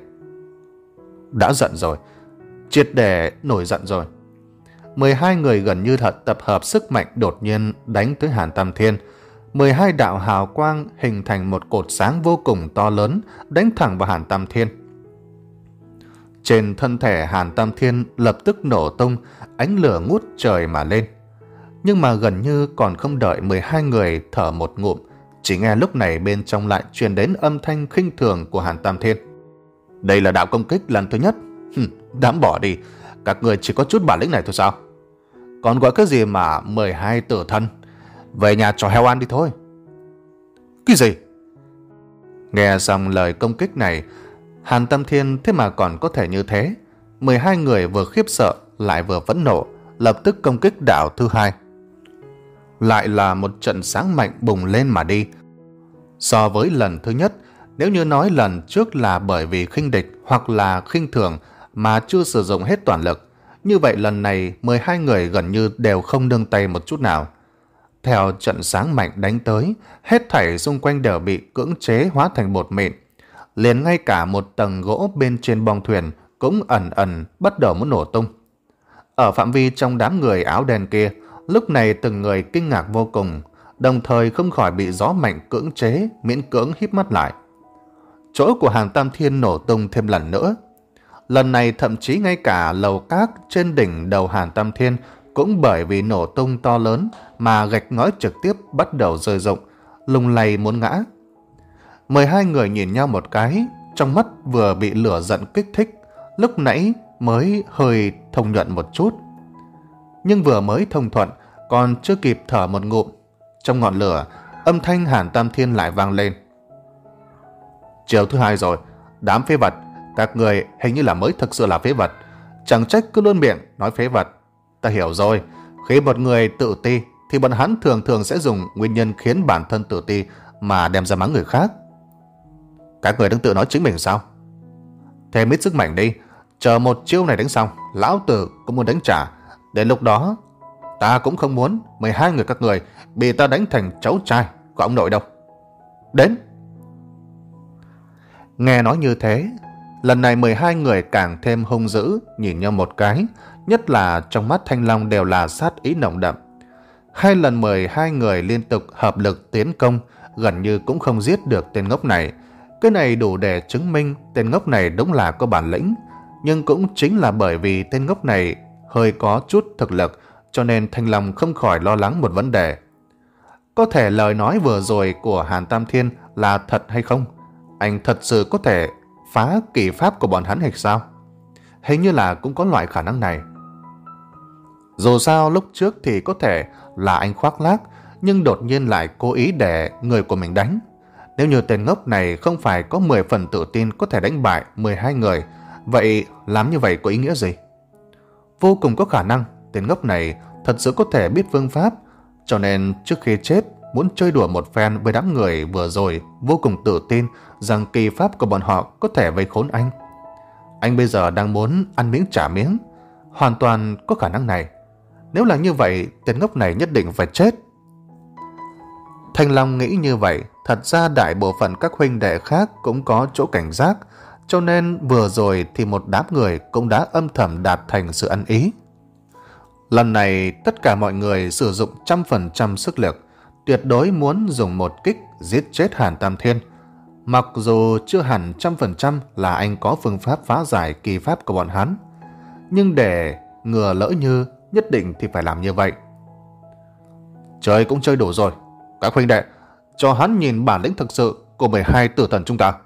Đã giận rồi, triệt để nổi giận rồi. mười hai người gần như thật tập hợp sức mạnh đột nhiên đánh tới Hàn Tam Thiên. mười hai đạo hào quang hình thành một cột sáng vô cùng to lớn, đánh thẳng vào Hàn Tam Thiên. Trên thân thể Hàn Tam Thiên lập tức nổ tung, ánh lửa ngút trời mà lên. Nhưng mà gần như còn không đợi mười hai người thở một ngụm, chỉ nghe lúc này bên trong lại truyền đến âm thanh khinh thường của Hàn Tam Thiên. Đây là đạo công kích lần thứ nhất. Hừm, đám bỏ đi, các người chỉ có chút bản lĩnh này thôi sao? Còn gọi cái gì mà mười hai tử thân? Về nhà cho heo ăn đi thôi. Cái gì? Nghe xong lời công kích này, Hàn Tam Thiên thế mà còn có thể như thế. mười hai người vừa khiếp sợ lại vừa phẫn nộ, lập tức công kích đạo thứ hai. Lại là một trận sáng mạnh bùng lên mà đi. So với lần thứ nhất, nếu như nói lần trước là bởi vì khinh địch hoặc là khinh thường mà chưa sử dụng hết toàn lực, như vậy lần này mười hai người gần như đều không nương tay một chút nào. Theo trận sáng mạnh đánh tới, hết thảy xung quanh đều bị cưỡng chế hóa thành bột mịn. Liền ngay cả một tầng gỗ bên trên bong thuyền cũng ẩn ẩn bắt đầu muốn nổ tung. Ở phạm vi trong đám người áo đen kia, lúc này từng người kinh ngạc vô cùng, đồng thời không khỏi bị gió mạnh cưỡng chế, miễn cưỡng híp mắt lại. Chỗ của Hàn Tam Thiên nổ tung thêm lần nữa. Lần này thậm chí ngay cả lầu cát trên đỉnh đầu Hàn Tam Thiên cũng bởi vì nổ tung to lớn mà gạch ngói trực tiếp bắt đầu rơi rụng, lung lay muốn ngã. mười hai người nhìn nhau một cái, trong mắt vừa bị lửa giận kích thích, lúc nãy mới hơi thông nhuận một chút. Nhưng vừa mới thông thuận, còn chưa kịp thở một ngụm, trong ngọn lửa, âm thanh Hàn Tam Thiên lại vang lên. Chiều thứ hai rồi, đám phế vật, các người hình như là mới thực sự là phế vật, chẳng trách cứ luôn miệng nói phế vật. Ta hiểu rồi, khi một người tự ti thì bọn hắn thường thường sẽ dùng nguyên nhân khiến bản thân tự ti mà đem ra mắng người khác. Các người đang tự nói chính mình sao? Thêm ít sức mạnh đi, chờ một chiêu này đánh xong, lão tử cũng muốn đánh trả. Đến lúc đó, ta cũng không muốn mười hai người các người bị ta đánh thành cháu trai của ông nội đâu. Đến! Nghe nói như thế, lần này mười hai người càng thêm hung dữ, nhìn nhau một cái, nhất là trong mắt Thanh Long đều là sát ý nồng đậm. Hai lần mười hai người liên tục hợp lực tiến công, gần như cũng không giết được tên ngốc này. Cái này đủ để chứng minh tên ngốc này đúng là có bản lĩnh, nhưng cũng chính là bởi vì tên ngốc này hơi có chút thực lực, cho nên Thanh Long không khỏi lo lắng một vấn đề. Có thể lời nói vừa rồi của Hàn Tam Thiên là thật hay không? Anh thật sự có thể phá kỳ pháp của bọn hắn hay sao? Hình như là cũng có loại khả năng này. Dù sao lúc trước thì có thể là anh khoác lác, nhưng đột nhiên lại cố ý để người của mình đánh. Nếu như tên ngốc này không phải có mười phần tự tin có thể đánh bại mười hai người, vậy làm như vậy có ý nghĩa gì? Vô cùng có khả năng tên ngốc này thật sự có thể biết phương pháp, cho nên trước khi chết muốn chơi đùa một phen với đám người vừa rồi, vô cùng tự tin rằng kỳ pháp của bọn họ có thể vây khốn anh. Anh bây giờ đang muốn ăn miếng trả miếng, hoàn toàn có khả năng này. Nếu là như vậy, tên ngốc này nhất định phải chết. Thanh Long nghĩ như vậy. Thật ra đại bộ phận các huynh đệ khác cũng có chỗ cảnh giác, cho nên vừa rồi thì một đám người cũng đã âm thầm đạt thành sự ăn ý. Lần này tất cả mọi người sử dụng trăm phần trăm sức lực, tuyệt đối muốn dùng một kích giết chết Hàn Tam Thiên. Mặc dù chưa hẳn trăm phần trăm là anh có phương pháp phá giải kỳ pháp của bọn hắn, nhưng để ngừa lỡ như, nhất định thì phải làm như vậy. Chơi cũng chơi đủ rồi, các huynh đệ, cho hắn nhìn bản lĩnh thực sự của mười hai tử thần chúng ta.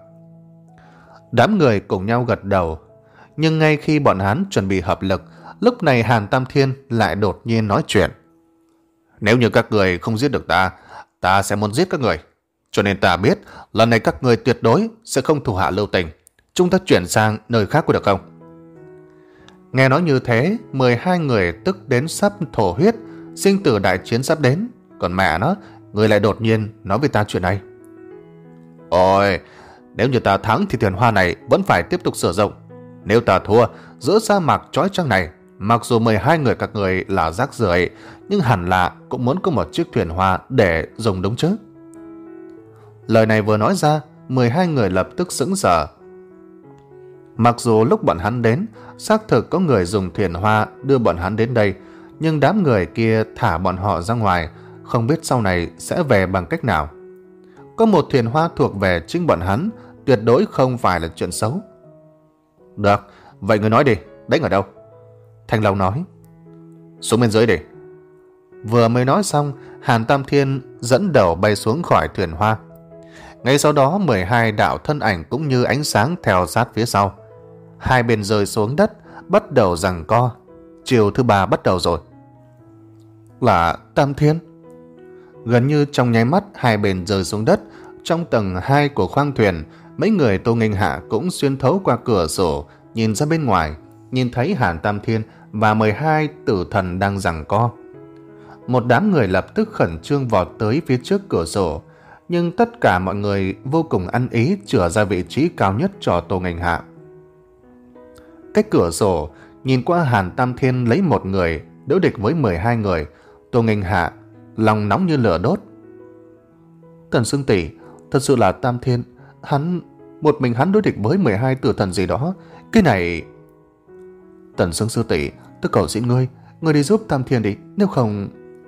Đám người cùng nhau gật đầu, nhưng ngay khi bọn hắn chuẩn bị hợp lực, lúc này Hàn Tam Thiên lại đột nhiên nói chuyện. Nếu như các người không giết được ta, ta sẽ muốn giết các người. Cho nên ta biết lần này các người tuyệt đối sẽ không thủ hạ lưu tình. Chúng ta chuyển sang nơi khác có được không? Nghe nói như thế, mười hai người tức đến sắp thổ huyết, sinh tử đại chiến sắp đến. Còn mẹ nó, người lại đột nhiên nói với ta chuyện này. Ôi, nếu như ta thắng thì thuyền hoa này vẫn phải tiếp tục sử dụng. Nếu ta thua, giữa sa mạc chói chang này, mặc dù mười hai người các người là rác rưởi, nhưng hẳn là cũng muốn có một chiếc thuyền hoa để dùng đúng chứ. Lời này vừa nói ra, mười hai người lập tức sững sờ. Mặc dù lúc bọn hắn đến, xác thực có người dùng thuyền hoa đưa bọn hắn đến đây, nhưng đám người kia thả bọn họ ra ngoài, không biết sau này sẽ về bằng cách nào. Có một thuyền hoa thuộc về chính bọn hắn, tuyệt đối không phải là chuyện xấu. Được, vậy người nói đi, đánh ở đâu? Thanh Long nói. Xuống bên dưới đi. Vừa mới nói xong, Hàn Tam Thiên dẫn đầu bay xuống khỏi thuyền hoa. Ngay sau đó mười hai đạo thân ảnh cũng như ánh sáng theo sát phía sau. Hai bên rơi xuống đất, bắt đầu giằng co. Chiều thứ ba bắt đầu rồi. Là Tam Thiên. Gần như trong nháy mắt hai bên rơi xuống đất. Trong tầng hai của khoang thuyền, mấy người Tô Nghênh Hạ cũng xuyên thấu qua cửa sổ, nhìn ra bên ngoài, nhìn thấy Hàn Tam Thiên và mười hai tử thần đang giằng co. Một đám người lập tức khẩn trương vọt tới phía trước cửa sổ, nhưng tất cả mọi người vô cùng ăn ý chừa ra vị trí cao nhất cho Tô Nghênh Hạ. Cách cửa sổ, nhìn qua Hàn Tam Thiên lấy một người đối địch với mười hai người, Tô Nghênh Hạ lòng nóng như lửa đốt. Tần Sương tỷ, thật sự là Tam Thiên, hắn một mình hắn đối địch với mười hai tử thần gì đó, cái này... Tần Sương sư tỷ, tôi cầu xin ngươi, ngươi đi giúp Tam Thiên đi, nếu không...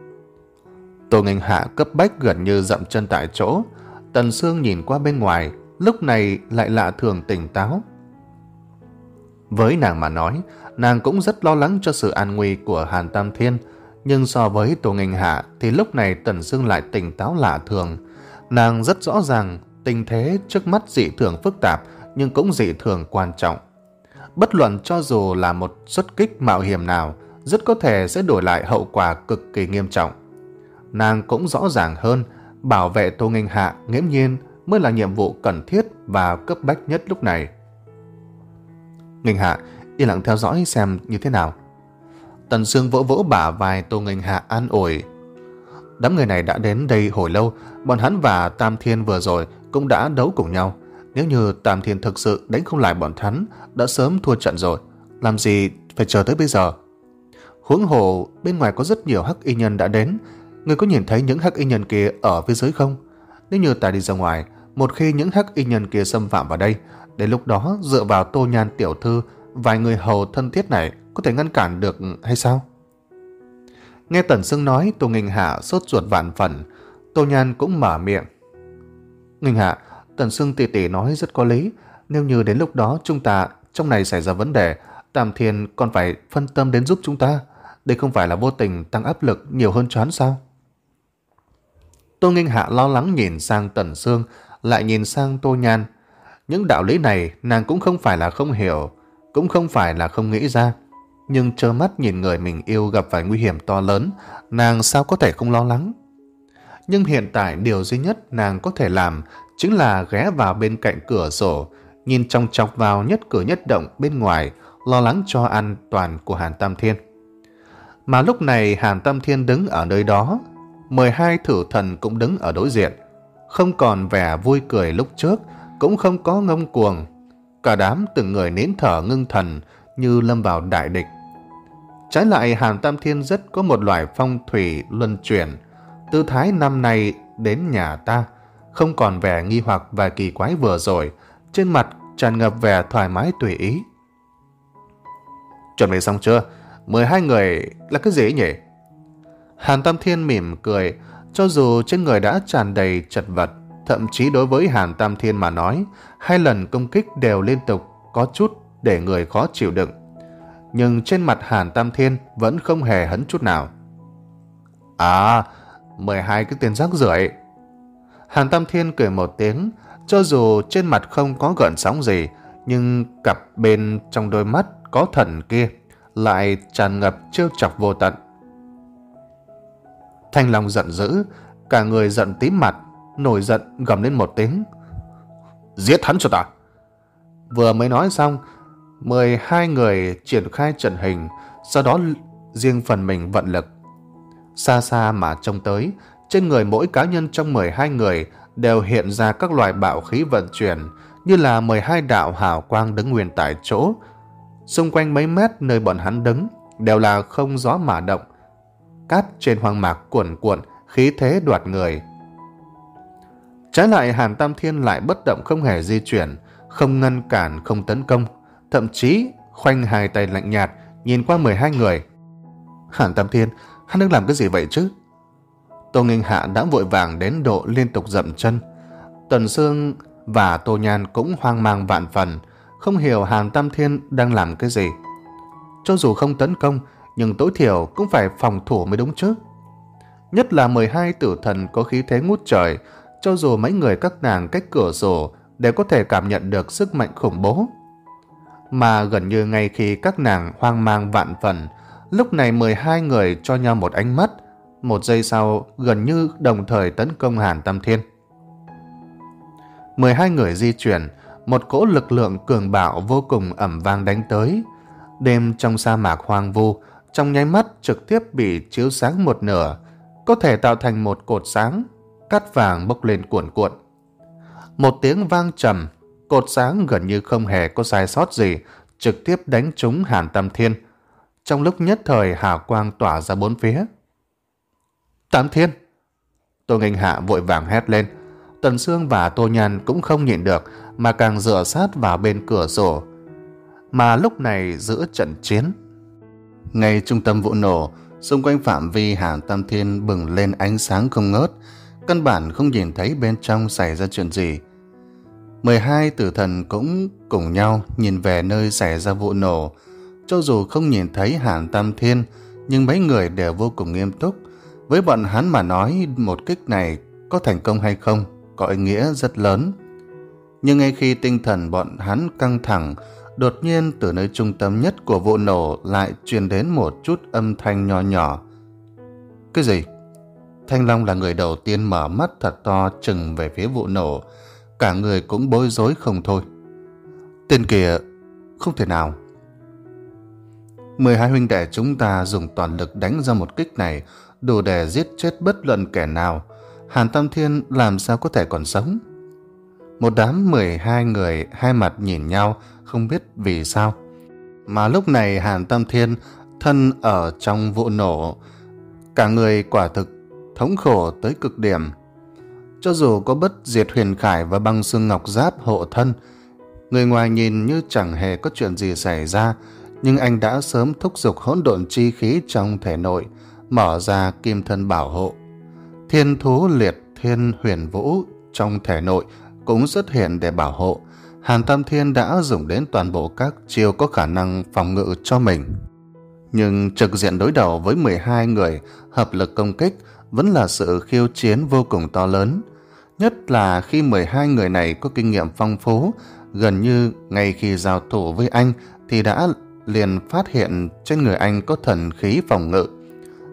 Tô Nghênh Hạ cấp bách gần như dậm chân tại chỗ. Tần Sương nhìn qua bên ngoài, lúc này lại lạ thường tỉnh táo. Với nàng mà nói, nàng cũng rất lo lắng cho sự an nguy của Hàn Tam Thiên, nhưng so với Tô Nghênh Hạ thì lúc này Tần Sương lại tỉnh táo lạ thường. Nàng rất rõ ràng tình thế trước mắt dị thường phức tạp, nhưng cũng dị thường quan trọng. Bất luận cho dù là một xuất kích mạo hiểm nào, rất có thể sẽ đổi lại hậu quả cực kỳ nghiêm trọng. Nàng cũng rõ ràng hơn, bảo vệ Tô Nghênh Hạ nghiễm nhiên mới là nhiệm vụ cần thiết và cấp bách nhất lúc này. Nghênh Hạ yên lặng theo dõi xem như thế nào. Tần Sương vỗ vỗ bả vai Tô Nghênh Hạ an ủi. Đám người này đã đến đây hồi lâu, bọn hắn và Tam Thiên vừa rồi cũng đã đấu cùng nhau. Nếu như Tam Thiên thực sự đánh không lại bọn hắn, đã sớm thua trận rồi, làm gì phải chờ tới bây giờ. Huống hồ bên ngoài có rất nhiều hắc y nhân đã đến. Người có nhìn thấy những hắc y nhân kia ở phía dưới không? Nếu như ta đi ra ngoài, một khi những hắc y nhân kia xâm phạm vào đây, đến lúc đó dựa vào Tô Nhan tiểu thư, vài người hầu thân thiết này có thể ngăn cản được hay sao? Nghe Tần Sương nói, Tô Nghênh Hạ sốt ruột vạn phần. Tô Nhan cũng mở miệng. Nghênh Hạ, Tần Sương tỷ tỷ nói rất có lý. Nếu như đến lúc đó chúng ta trong này xảy ra vấn đề, Tam Thiên còn phải phân tâm đến giúp chúng ta. Đây không phải là vô tình tăng áp lực nhiều hơn cho hắn sao? Tô Nghênh Hạ lo lắng nhìn sang Tần Sương, lại nhìn sang Tô Nhan. Những đạo lý này nàng cũng không phải là không hiểu, cũng không phải là không nghĩ ra. Nhưng trơ mắt nhìn người mình yêu gặp phải nguy hiểm to lớn, nàng sao có thể không lo lắng? Nhưng hiện tại điều duy nhất nàng có thể làm chính là ghé vào bên cạnh cửa sổ, nhìn chòng chọc vào nhất cử nhất động bên ngoài, lo lắng cho an toàn của Hàn Tam Thiên. Mà lúc này Hàn Tam Thiên đứng ở nơi đó, mười hai thử thần cũng đứng ở đối diện, không còn vẻ vui cười lúc trước, cũng không có ngông cuồng. Cả đám từng người nín thở ngưng thần như lâm vào đại địch. Trái lại Hàn Tam Thiên rất có một loại phong thủy luân chuyển, tư thái năm nay đến nhà ta, không còn vẻ nghi hoặc và kỳ quái vừa rồi, trên mặt tràn ngập vẻ thoải mái tùy ý. Chuẩn bị xong chưa? mười hai người là cái gì nhỉ? Hàn Tam Thiên mỉm cười, cho dù trên người đã tràn đầy chật vật, thậm chí đối với Hàn Tam Thiên mà nói, hai lần công kích đều liên tục có chút để người khó chịu đựng. Nhưng trên mặt Hàn Tam Thiên vẫn không hề hấn chút nào. À, mười hai cái tên rác rưởi. Hàn Tam Thiên cười một tiếng, cho dù trên mặt không có gợn sóng gì, nhưng cặp bên trong đôi mắt có thần kia lại tràn ngập trêu chọc vô tận. Thanh Long giận dữ, cả người giận tím mặt, nổi giận gầm lên một tiếng. Giết hắn cho ta! Vừa mới nói xong, mười hai người triển khai trận hình, sau đó riêng phần mình vận lực. Xa xa mà trông tới, trên người mỗi cá nhân trong mười hai người đều hiện ra các loại bạo khí vận chuyển, như là mười hai đạo hào quang đứng nguyên tại chỗ. Xung quanh mấy mét nơi bọn hắn đứng đều là không gió mà động. Cát trên hoang mạc cuồn cuộn, khí thế đoạt người. Trái lại Hàn Tam Thiên lại bất động không hề di chuyển, không ngăn cản, không tấn công, thậm chí khoanh hai tay lạnh nhạt nhìn qua mười hai người. Hàn Tam Thiên, hắn đang làm cái gì vậy chứ? Tô Nghênh Hạ đã vội vàng đến độ liên tục dậm chân. Tần Sương và Tô Nhan cũng hoang mang vạn phần, không hiểu Hàn Tam Thiên đang làm cái gì. Cho dù không tấn công, nhưng tối thiểu cũng phải phòng thủ mới đúng chứ. Nhất là mười hai tử thần có khí thế ngút trời, cho dù mấy người các nàng cách cửa sổ đều có thể cảm nhận được sức mạnh khủng bố. Mà gần như ngay khi các nàng hoang mang vạn phần, lúc này mười hai người cho nhau một ánh mắt, một giây sau gần như đồng thời tấn công Hàn Tam Thiên. mười hai người di chuyển, một cỗ lực lượng cường bạo vô cùng ầm vang đánh tới. Đêm trong sa mạc hoang vu trong nháy mắt trực tiếp bị chiếu sáng một nửa, có thể tạo thành một cột sáng, cát vàng bốc lên cuồn cuộn. Một tiếng vang trầm, cột sáng gần như không hề có sai sót gì, trực tiếp đánh trúng Hàn Tam Thiên. Trong lúc nhất thời hào quang tỏa ra bốn phía. Tam Thiên! Tô Nghênh Hạ vội vàng hét lên. Tần Sương và Tô Nhan cũng không nhịn được mà càng dựa sát vào bên cửa sổ. Mà lúc này giữa trận chiến, ngay trung tâm vụ nổ, xung quanh phạm vi Hàn Tam Thiên bừng lên ánh sáng không ngớt, căn bản không nhìn thấy bên trong xảy ra chuyện gì. mười hai tử thần cũng cùng nhau nhìn về nơi xảy ra vụ nổ. Cho dù không nhìn thấy Hàn Tam Thiên, nhưng mấy người đều vô cùng nghiêm túc. Với bọn hắn mà nói, một kích này có thành công hay không có ý nghĩa rất lớn. Nhưng ngay khi tinh thần bọn hắn căng thẳng, đột nhiên từ nơi trung tâm nhất của vụ nổ lại truyền đến một chút âm thanh nho nhỏ. Cái gì? Thanh Long là người đầu tiên mở mắt thật to trừng về phía vụ nổ, cả người cũng bối rối không thôi. Tên kia, không thể nào. mười hai huynh đệ chúng ta dùng toàn lực đánh ra một kích này, đủ để giết chết bất luận kẻ nào. Hàn Tam Thiên làm sao có thể còn sống? Một đám mười hai người hai mặt nhìn nhau, không biết vì sao. Mà lúc này Hàn Tam Thiên thân ở trong vụ nổ, cả người quả thực thống khổ tới cực điểm. Cho dù có bất diệt huyền khải và băng xương ngọc giáp hộ thân, người ngoài nhìn như chẳng hề có chuyện gì xảy ra, nhưng anh đã sớm thúc giục hỗn độn chi khí trong thể nội, mở ra kim thân bảo hộ. Thiên thú liệt thiên huyền vũ trong thể nội cũng xuất hiện để bảo hộ. Hàn Tam Thiên đã dùng đến toàn bộ các chiêu có khả năng phòng ngự cho mình. Nhưng trực diện đối đầu với mười hai người hợp lực công kích vẫn là sự khiêu chiến vô cùng to lớn. Nhất là khi mười hai người này có kinh nghiệm phong phú, gần như ngay khi giao thủ với anh thì đã liền phát hiện trên người anh có thần khí phòng ngự.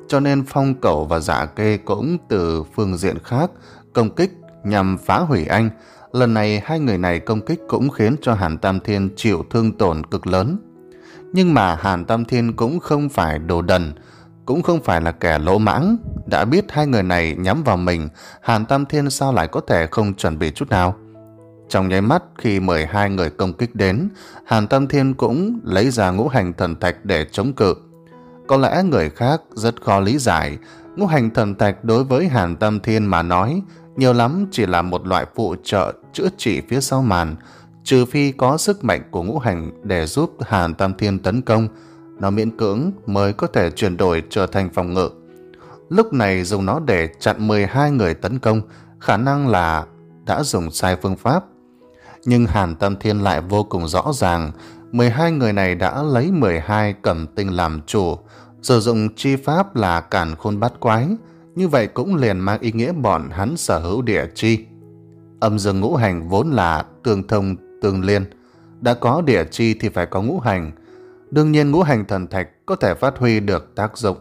cho nên Phong Cẩu và Dạ Kê cũng từ phương diện khác công kích nhằm phá hủy anh. Lần này hai người này công kích cũng khiến cho Hàn Tam Thiên chịu thương tổn cực lớn. Nhưng mà Hàn Tam Thiên cũng không phải đồ đần, cũng không phải là kẻ lỗ mãng. Đã biết hai người này nhắm vào mình, Hàn Tam Thiên sao lại có thể không chuẩn bị chút nào. Trong nháy mắt khi mười hai người công kích đến, Hàn Tam Thiên cũng lấy ra ngũ hành thần thạch để chống cự. Có lẽ người khác rất khó lý giải, ngũ hành thần thạch đối với Hàn Tam Thiên mà nói, nhiều lắm chỉ là một loại phụ trợ chữa trị phía sau màn. Trừ phi có sức mạnh của ngũ hành để giúp Hàn Tam Thiên tấn công, nó miễn cưỡng mới có thể chuyển đổi trở thành phòng ngự. Lúc này dùng nó để chặn mười hai người tấn công, khả năng là đã dùng sai phương pháp. Nhưng Hàn Tam Thiên lại vô cùng rõ ràng, mười hai người này đã lấy mười hai cẩm tinh làm chủ, sử dụng chi pháp là càn khôn bát quái, như vậy cũng liền mang ý nghĩa bọn hắn sở hữu địa chi. Âm dương ngũ hành vốn là tương thông tương liên, đã có địa chi thì phải có ngũ hành. Đương nhiên ngũ hành thần thạch có thể phát huy được tác dụng.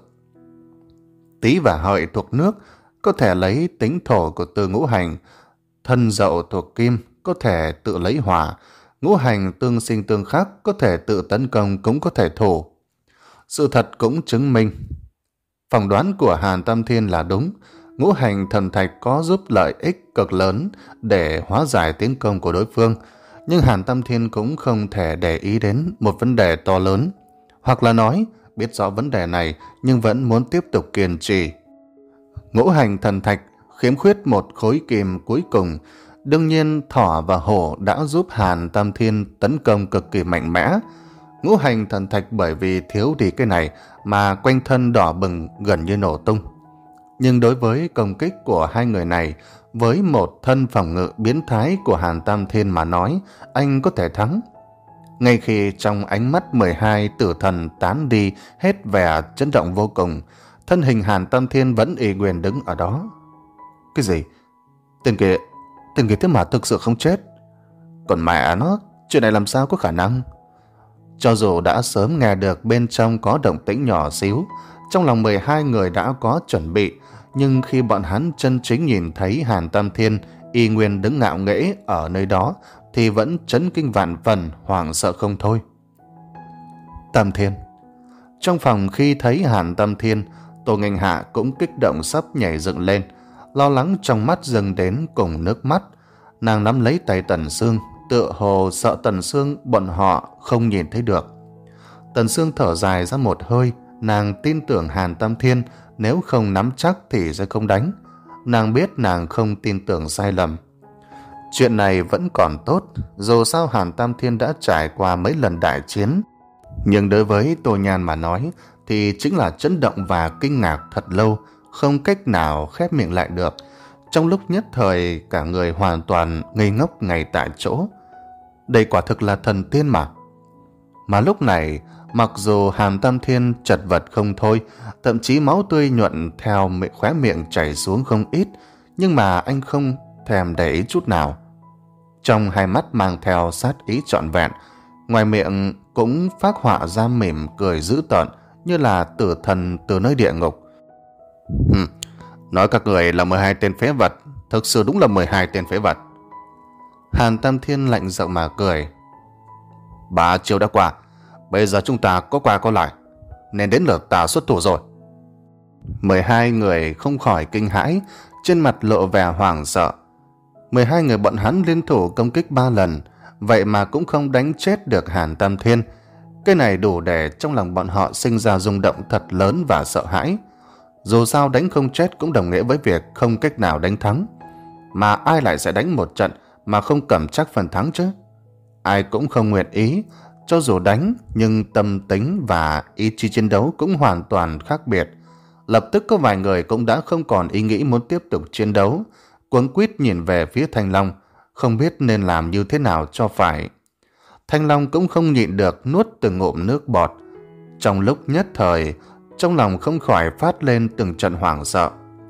Tý và Hợi thuộc nước, có thể lấy tính thổ của từ ngũ hành. Thân Dậu thuộc kim, có thể tự lấy hỏa. Ngũ hành tương sinh tương khắc, có thể tự tấn công cũng có thể thủ. Sự thật cũng chứng minh phỏng đoán của Hàn Tam Thiên là đúng. Ngũ hành thần thạch có giúp lợi ích cực lớn để hóa giải tiến công của đối phương. Nhưng Hàn Tam Thiên cũng không thể để ý đến một vấn đề to lớn. Hoặc là nói, biết rõ vấn đề này nhưng vẫn muốn tiếp tục kiên trì. Ngũ hành thần thạch khiếm khuyết một khối kim cuối cùng. Đương nhiên thỏ và hổ đã giúp Hàn Tam Thiên tấn công cực kỳ mạnh mẽ. Ngũ hành thần thạch bởi vì thiếu đi cái này mà quanh thân đỏ bừng gần như nổ tung. Nhưng đối với công kích của hai người này, với một thân phòng ngự biến thái của Hàn Tam Thiên mà nói, anh có thể thắng. Ngay khi trong ánh mắt mười hai tử thần tán đi hết vẻ chấn động vô cùng, thân hình Hàn Tam Thiên vẫn y nguyên đứng ở đó. Cái gì? Tên kia, tên kia thế mà thực sự không chết? Còn mẹ nó, chuyện này làm sao có khả năng? Cho dù đã sớm nghe được bên trong có động tĩnh nhỏ xíu, trong lòng mười hai người đã có chuẩn bị, nhưng khi bọn hắn chân chính nhìn thấy Hàn Tam Thiên y nguyên đứng ngạo nghễ ở nơi đó thì vẫn chấn kinh vạn phần, hoảng sợ không thôi. Tam Thiên. Trong phòng khi thấy Hàn Tam Thiên, Tô Nghênh Hạ cũng kích động sắp nhảy dựng lên, lo lắng trong mắt dâng đến cùng nước mắt. Nàng nắm lấy tay Tần Sương, tựa hồ sợ Tần Sương bọn họ không nhìn thấy được. Tần Sương thở dài ra một hơi, nàng tin tưởng Hàn Tam Thiên, nếu không nắm chắc thì sẽ không đánh. Nàng biết nàng không tin tưởng sai lầm. Chuyện này vẫn còn tốt, dù sao Hàn Tam Thiên đã trải qua mấy lần đại chiến. Nhưng đối với Tô Nhan mà nói thì chính là chấn động và kinh ngạc thật lâu, không cách nào khép miệng lại được. Trong lúc nhất thời cả người hoàn toàn ngây ngốc ngay tại chỗ. Đây quả thực là thần tiên mà. Mà lúc này, mặc dù Hàn Tam Thiên chật vật không thôi, thậm chí máu tươi nhuận theo miệng khóe miệng chảy xuống không ít, nhưng mà anh không thèm để ý chút nào. Trong hai mắt mang theo sát ý trọn vẹn, ngoài miệng cũng phác họa ra mỉm cười dữ tợn như là tử thần từ nơi địa ngục. Hừm, nói các người là mười hai tên phế vật, thực sự đúng là mười hai tên phế vật. Hàn Tam Thiên lạnh giọng mà cười. Ba chiều đã qua, bây giờ chúng ta có qua có lại, nên đến lượt ta xuất thủ rồi. mười hai người không khỏi kinh hãi, trên mặt lộ vẻ hoảng sợ. mười hai người bọn hắn liên thủ công kích ba lần, vậy mà cũng không đánh chết được Hàn Tam Thiên. Cái này đủ để trong lòng bọn họ sinh ra rung động thật lớn và sợ hãi. Dù sao đánh không chết cũng đồng nghĩa với việc không cách nào đánh thắng. Mà ai lại sẽ đánh một trận mà không cầm chắc phần thắng chứ? Ai cũng không nguyện ý, cho dù đánh nhưng tâm tính và ý chí chiến đấu cũng hoàn toàn khác biệt. Lập tức có vài người cũng đã không còn ý nghĩ muốn tiếp tục chiến đấu, cuống quýt nhìn về phía Thanh Long, không biết nên làm như thế nào cho phải. Thanh Long cũng không nhịn được nuốt từng ngụm nước bọt. Trong lúc nhất thời, trong lòng không khỏi phát lên từng trận hoảng sợ.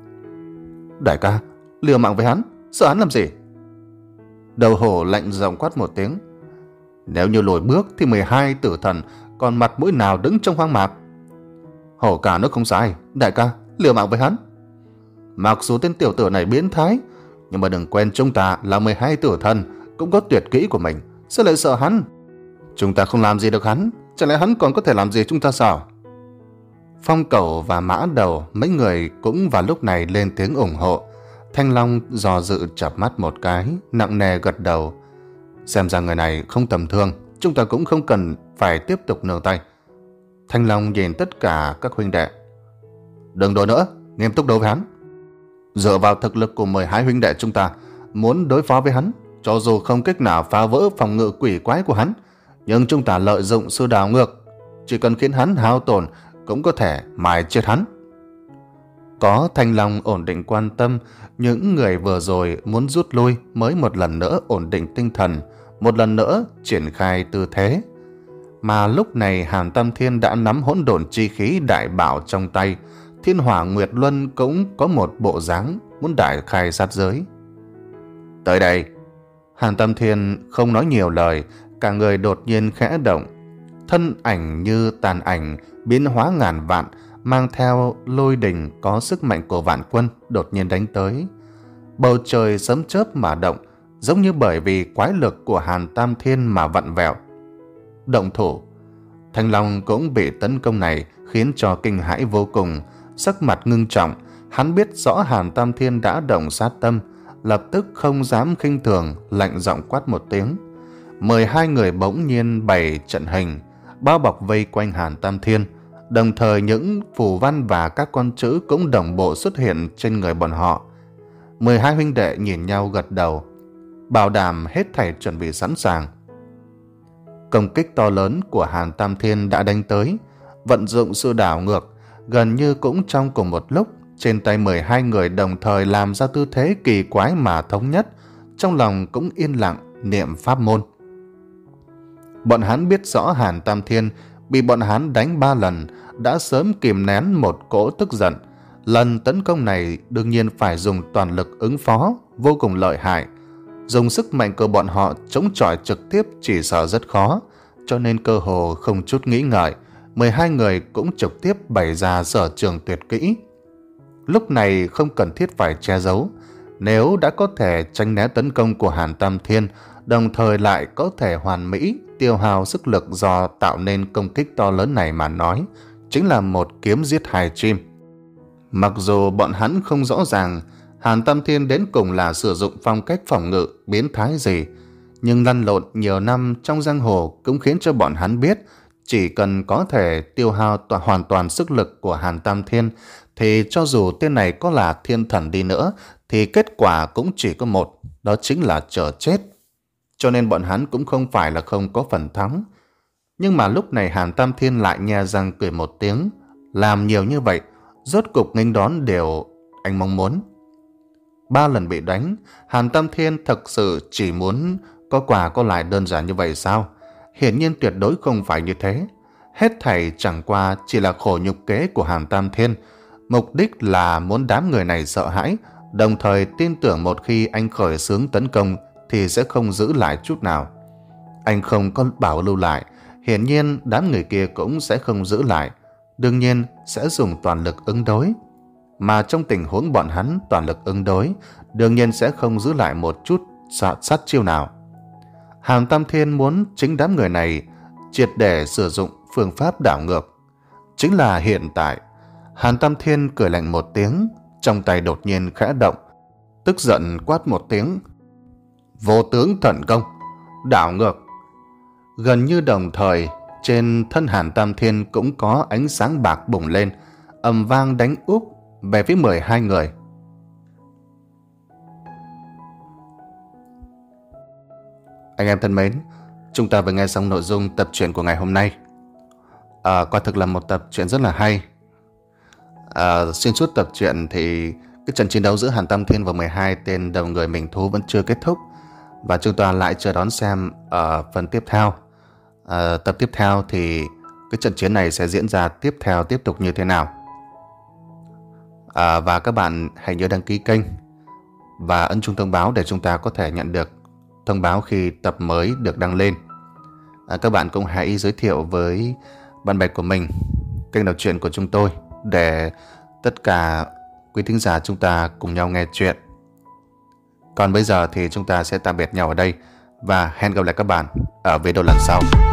Đại ca, liều mạng với hắn, sợ hắn làm gì? Đầu hổ lạnh giọng quát một tiếng. Nếu như lùi bước thì mười hai tử thần còn mặt mũi nào đứng trong hoang mạc? Hổ ca nói không sai, đại ca, liều mạng với hắn. Mặc dù tên tiểu tử này biến thái, nhưng mà đừng quên chúng ta là mười hai tử thần, cũng có tuyệt kỹ của mình, sao lại sợ hắn? Chúng ta không làm gì được hắn, chẳng lẽ hắn còn có thể làm gì chúng ta sao? Phong Cẩu và Mã Đầu mấy người cũng vào lúc này lên tiếng ủng hộ. Thanh Long dò dự chợp mắt một cái, nặng nề gật đầu. Xem ra người này không tầm thường, chúng ta cũng không cần phải tiếp tục nương tay. Thanh Long nhìn tất cả các huynh đệ. Đừng đùa nữa, nghiêm túc đối với hắn. Dựa vào thực lực của mười hai huynh đệ chúng ta, muốn đối phó với hắn, cho dù không cách nào phá vỡ phòng ngự quỷ quái của hắn, nhưng chúng ta lợi dụng sự đảo ngược, chỉ cần khiến hắn hao tổn cũng có thể mài chết hắn. Có Thanh Long ổn định quan tâm, những người vừa rồi muốn rút lui mới một lần nữa ổn định tinh thần, một lần nữa triển khai tư thế. Mà lúc này Hàn Tam Thiên đã nắm hỗn độn chi khí đại bảo trong tay, Thiên Hỏa Nguyệt Luân cũng có một bộ dáng muốn đại khai sát giới. Tới đây, Hàn Tam Thiên không nói nhiều lời, cả người đột nhiên khẽ động, thân ảnh như tàn ảnh biến hóa ngàn vạn, mang theo lôi đình có sức mạnh của vạn quân đột nhiên đánh tới. Bầu trời sấm chớp mà động, giống như bởi vì quái lực của Hàn Tam Thiên mà vặn vẹo. Động thủ, Thanh Long cũng bị tấn công này khiến cho kinh hãi vô cùng, sắc mặt ngưng trọng. Hắn biết rõ Hàn Tam Thiên đã động sát tâm, lập tức không dám khinh thường, lạnh giọng quát một tiếng. Mười hai người bỗng nhiên bày trận hình, bao bọc vây quanh Hàn Tam Thiên. Đồng thời những phù văn và các con chữ cũng đồng bộ xuất hiện trên người bọn họ. Mười hai huynh đệ nhìn nhau gật đầu, bảo đảm hết thảy chuẩn bị sẵn sàng. Công kích to lớn của Hàn Tam Thiên đã đánh tới, vận dụng sự đảo ngược, gần như cũng trong cùng một lúc, trên tay mười hai người đồng thời làm ra tư thế kỳ quái mà thống nhất, trong lòng cũng yên lặng niệm pháp môn. Bọn hắn biết rõ Hàn Tam Thiên bị bọn hắn đánh ba lần, đã sớm kìm nén một cỗ tức giận. Lần tấn công này đương nhiên phải dùng toàn lực ứng phó, vô cùng lợi hại. Dùng sức mạnh của bọn họ chống chọi trực tiếp chỉ sợ rất khó, cho nên cơ hồ không chút nghĩ ngợi, mười hai người cũng trực tiếp bày ra sở trường tuyệt kỹ. Lúc này không cần thiết phải che giấu, nếu đã có thể tránh né tấn công của Hàn Tam Thiên, đồng thời lại có thể hoàn mỹ tiêu hao sức lực do tạo nên công kích to lớn này mà nói, chính là một kiếm giết hai chim. Mặc dù bọn hắn không rõ ràng Hàn Tam Thiên đến cùng là sử dụng phong cách phòng ngự biến thái gì, nhưng lăn lộn nhiều năm trong giang hồ cũng khiến cho bọn hắn biết, chỉ cần có thể tiêu hao toàn, hoàn toàn sức lực của Hàn Tam Thiên, thì cho dù tên này có là thiên thần đi nữa, thì kết quả cũng chỉ có một, đó chính là chờ chết. Cho nên bọn hắn cũng không phải là không có phần thắng. Nhưng mà lúc này Hàn Tam Thiên lại nhe răng cười một tiếng, làm nhiều như vậy, rốt cục nghênh đón điều anh mong muốn. Ba lần bị đánh, Hàn Tam Thiên thật sự chỉ muốn có quả có lại đơn giản như vậy sao? Hiển nhiên tuyệt đối không phải như thế. Hết thảy chẳng qua chỉ là khổ nhục kế của Hàn Tam Thiên. Mục đích là muốn đám người này sợ hãi, đồng thời tin tưởng một khi anh khởi xướng tấn công thì sẽ không giữ lại chút nào. Anh không có bảo lưu lại, hiển nhiên đám người kia cũng sẽ không giữ lại, đương nhiên sẽ dùng toàn lực ứng đối. Mà trong tình huống bọn hắn toàn lực ứng đối, đương nhiên sẽ không giữ lại một chút sát, sát chiêu nào. Hàn Tam Thiên muốn chính đám người này triệt để sử dụng phương pháp đảo ngược. Chính là hiện tại. Hàn Tam Thiên cười lạnh một tiếng, trong tay đột nhiên khẽ động, tức giận quát một tiếng. Vô tướng thần công, đảo ngược. Gần như đồng thời, trên thân Hàn Tam Thiên cũng có ánh sáng bạc bùng lên, ầm vang đánh úp về phía mười hai người. Anh em thân mến, chúng ta vừa nghe xong nội dung tập truyện của ngày hôm nay. À, quả thực là một tập truyện rất là hay. À, xuyên suốt tập truyện thì cái trận chiến đấu giữa Hàn Tam Thiên và mười hai tên đầu người mình thú vẫn chưa kết thúc, và chúng ta lại chờ đón xem ở phần tiếp theo. À, tập tiếp theo thì cái trận chiến này sẽ diễn ra tiếp theo tiếp tục như thế nào. À, và các bạn hãy nhớ đăng ký kênh và ấn chuông thông báo để chúng ta có thể nhận được thông báo khi tập mới được đăng lên. À, các bạn cũng hãy giới thiệu với bạn bè của mình kênh đọc truyện của chúng tôi để tất cả quý thính giả chúng ta cùng nhau nghe chuyện. Còn bây giờ thì chúng ta sẽ tạm biệt nhau ở đây và hẹn gặp lại các bạn ở video lần sau.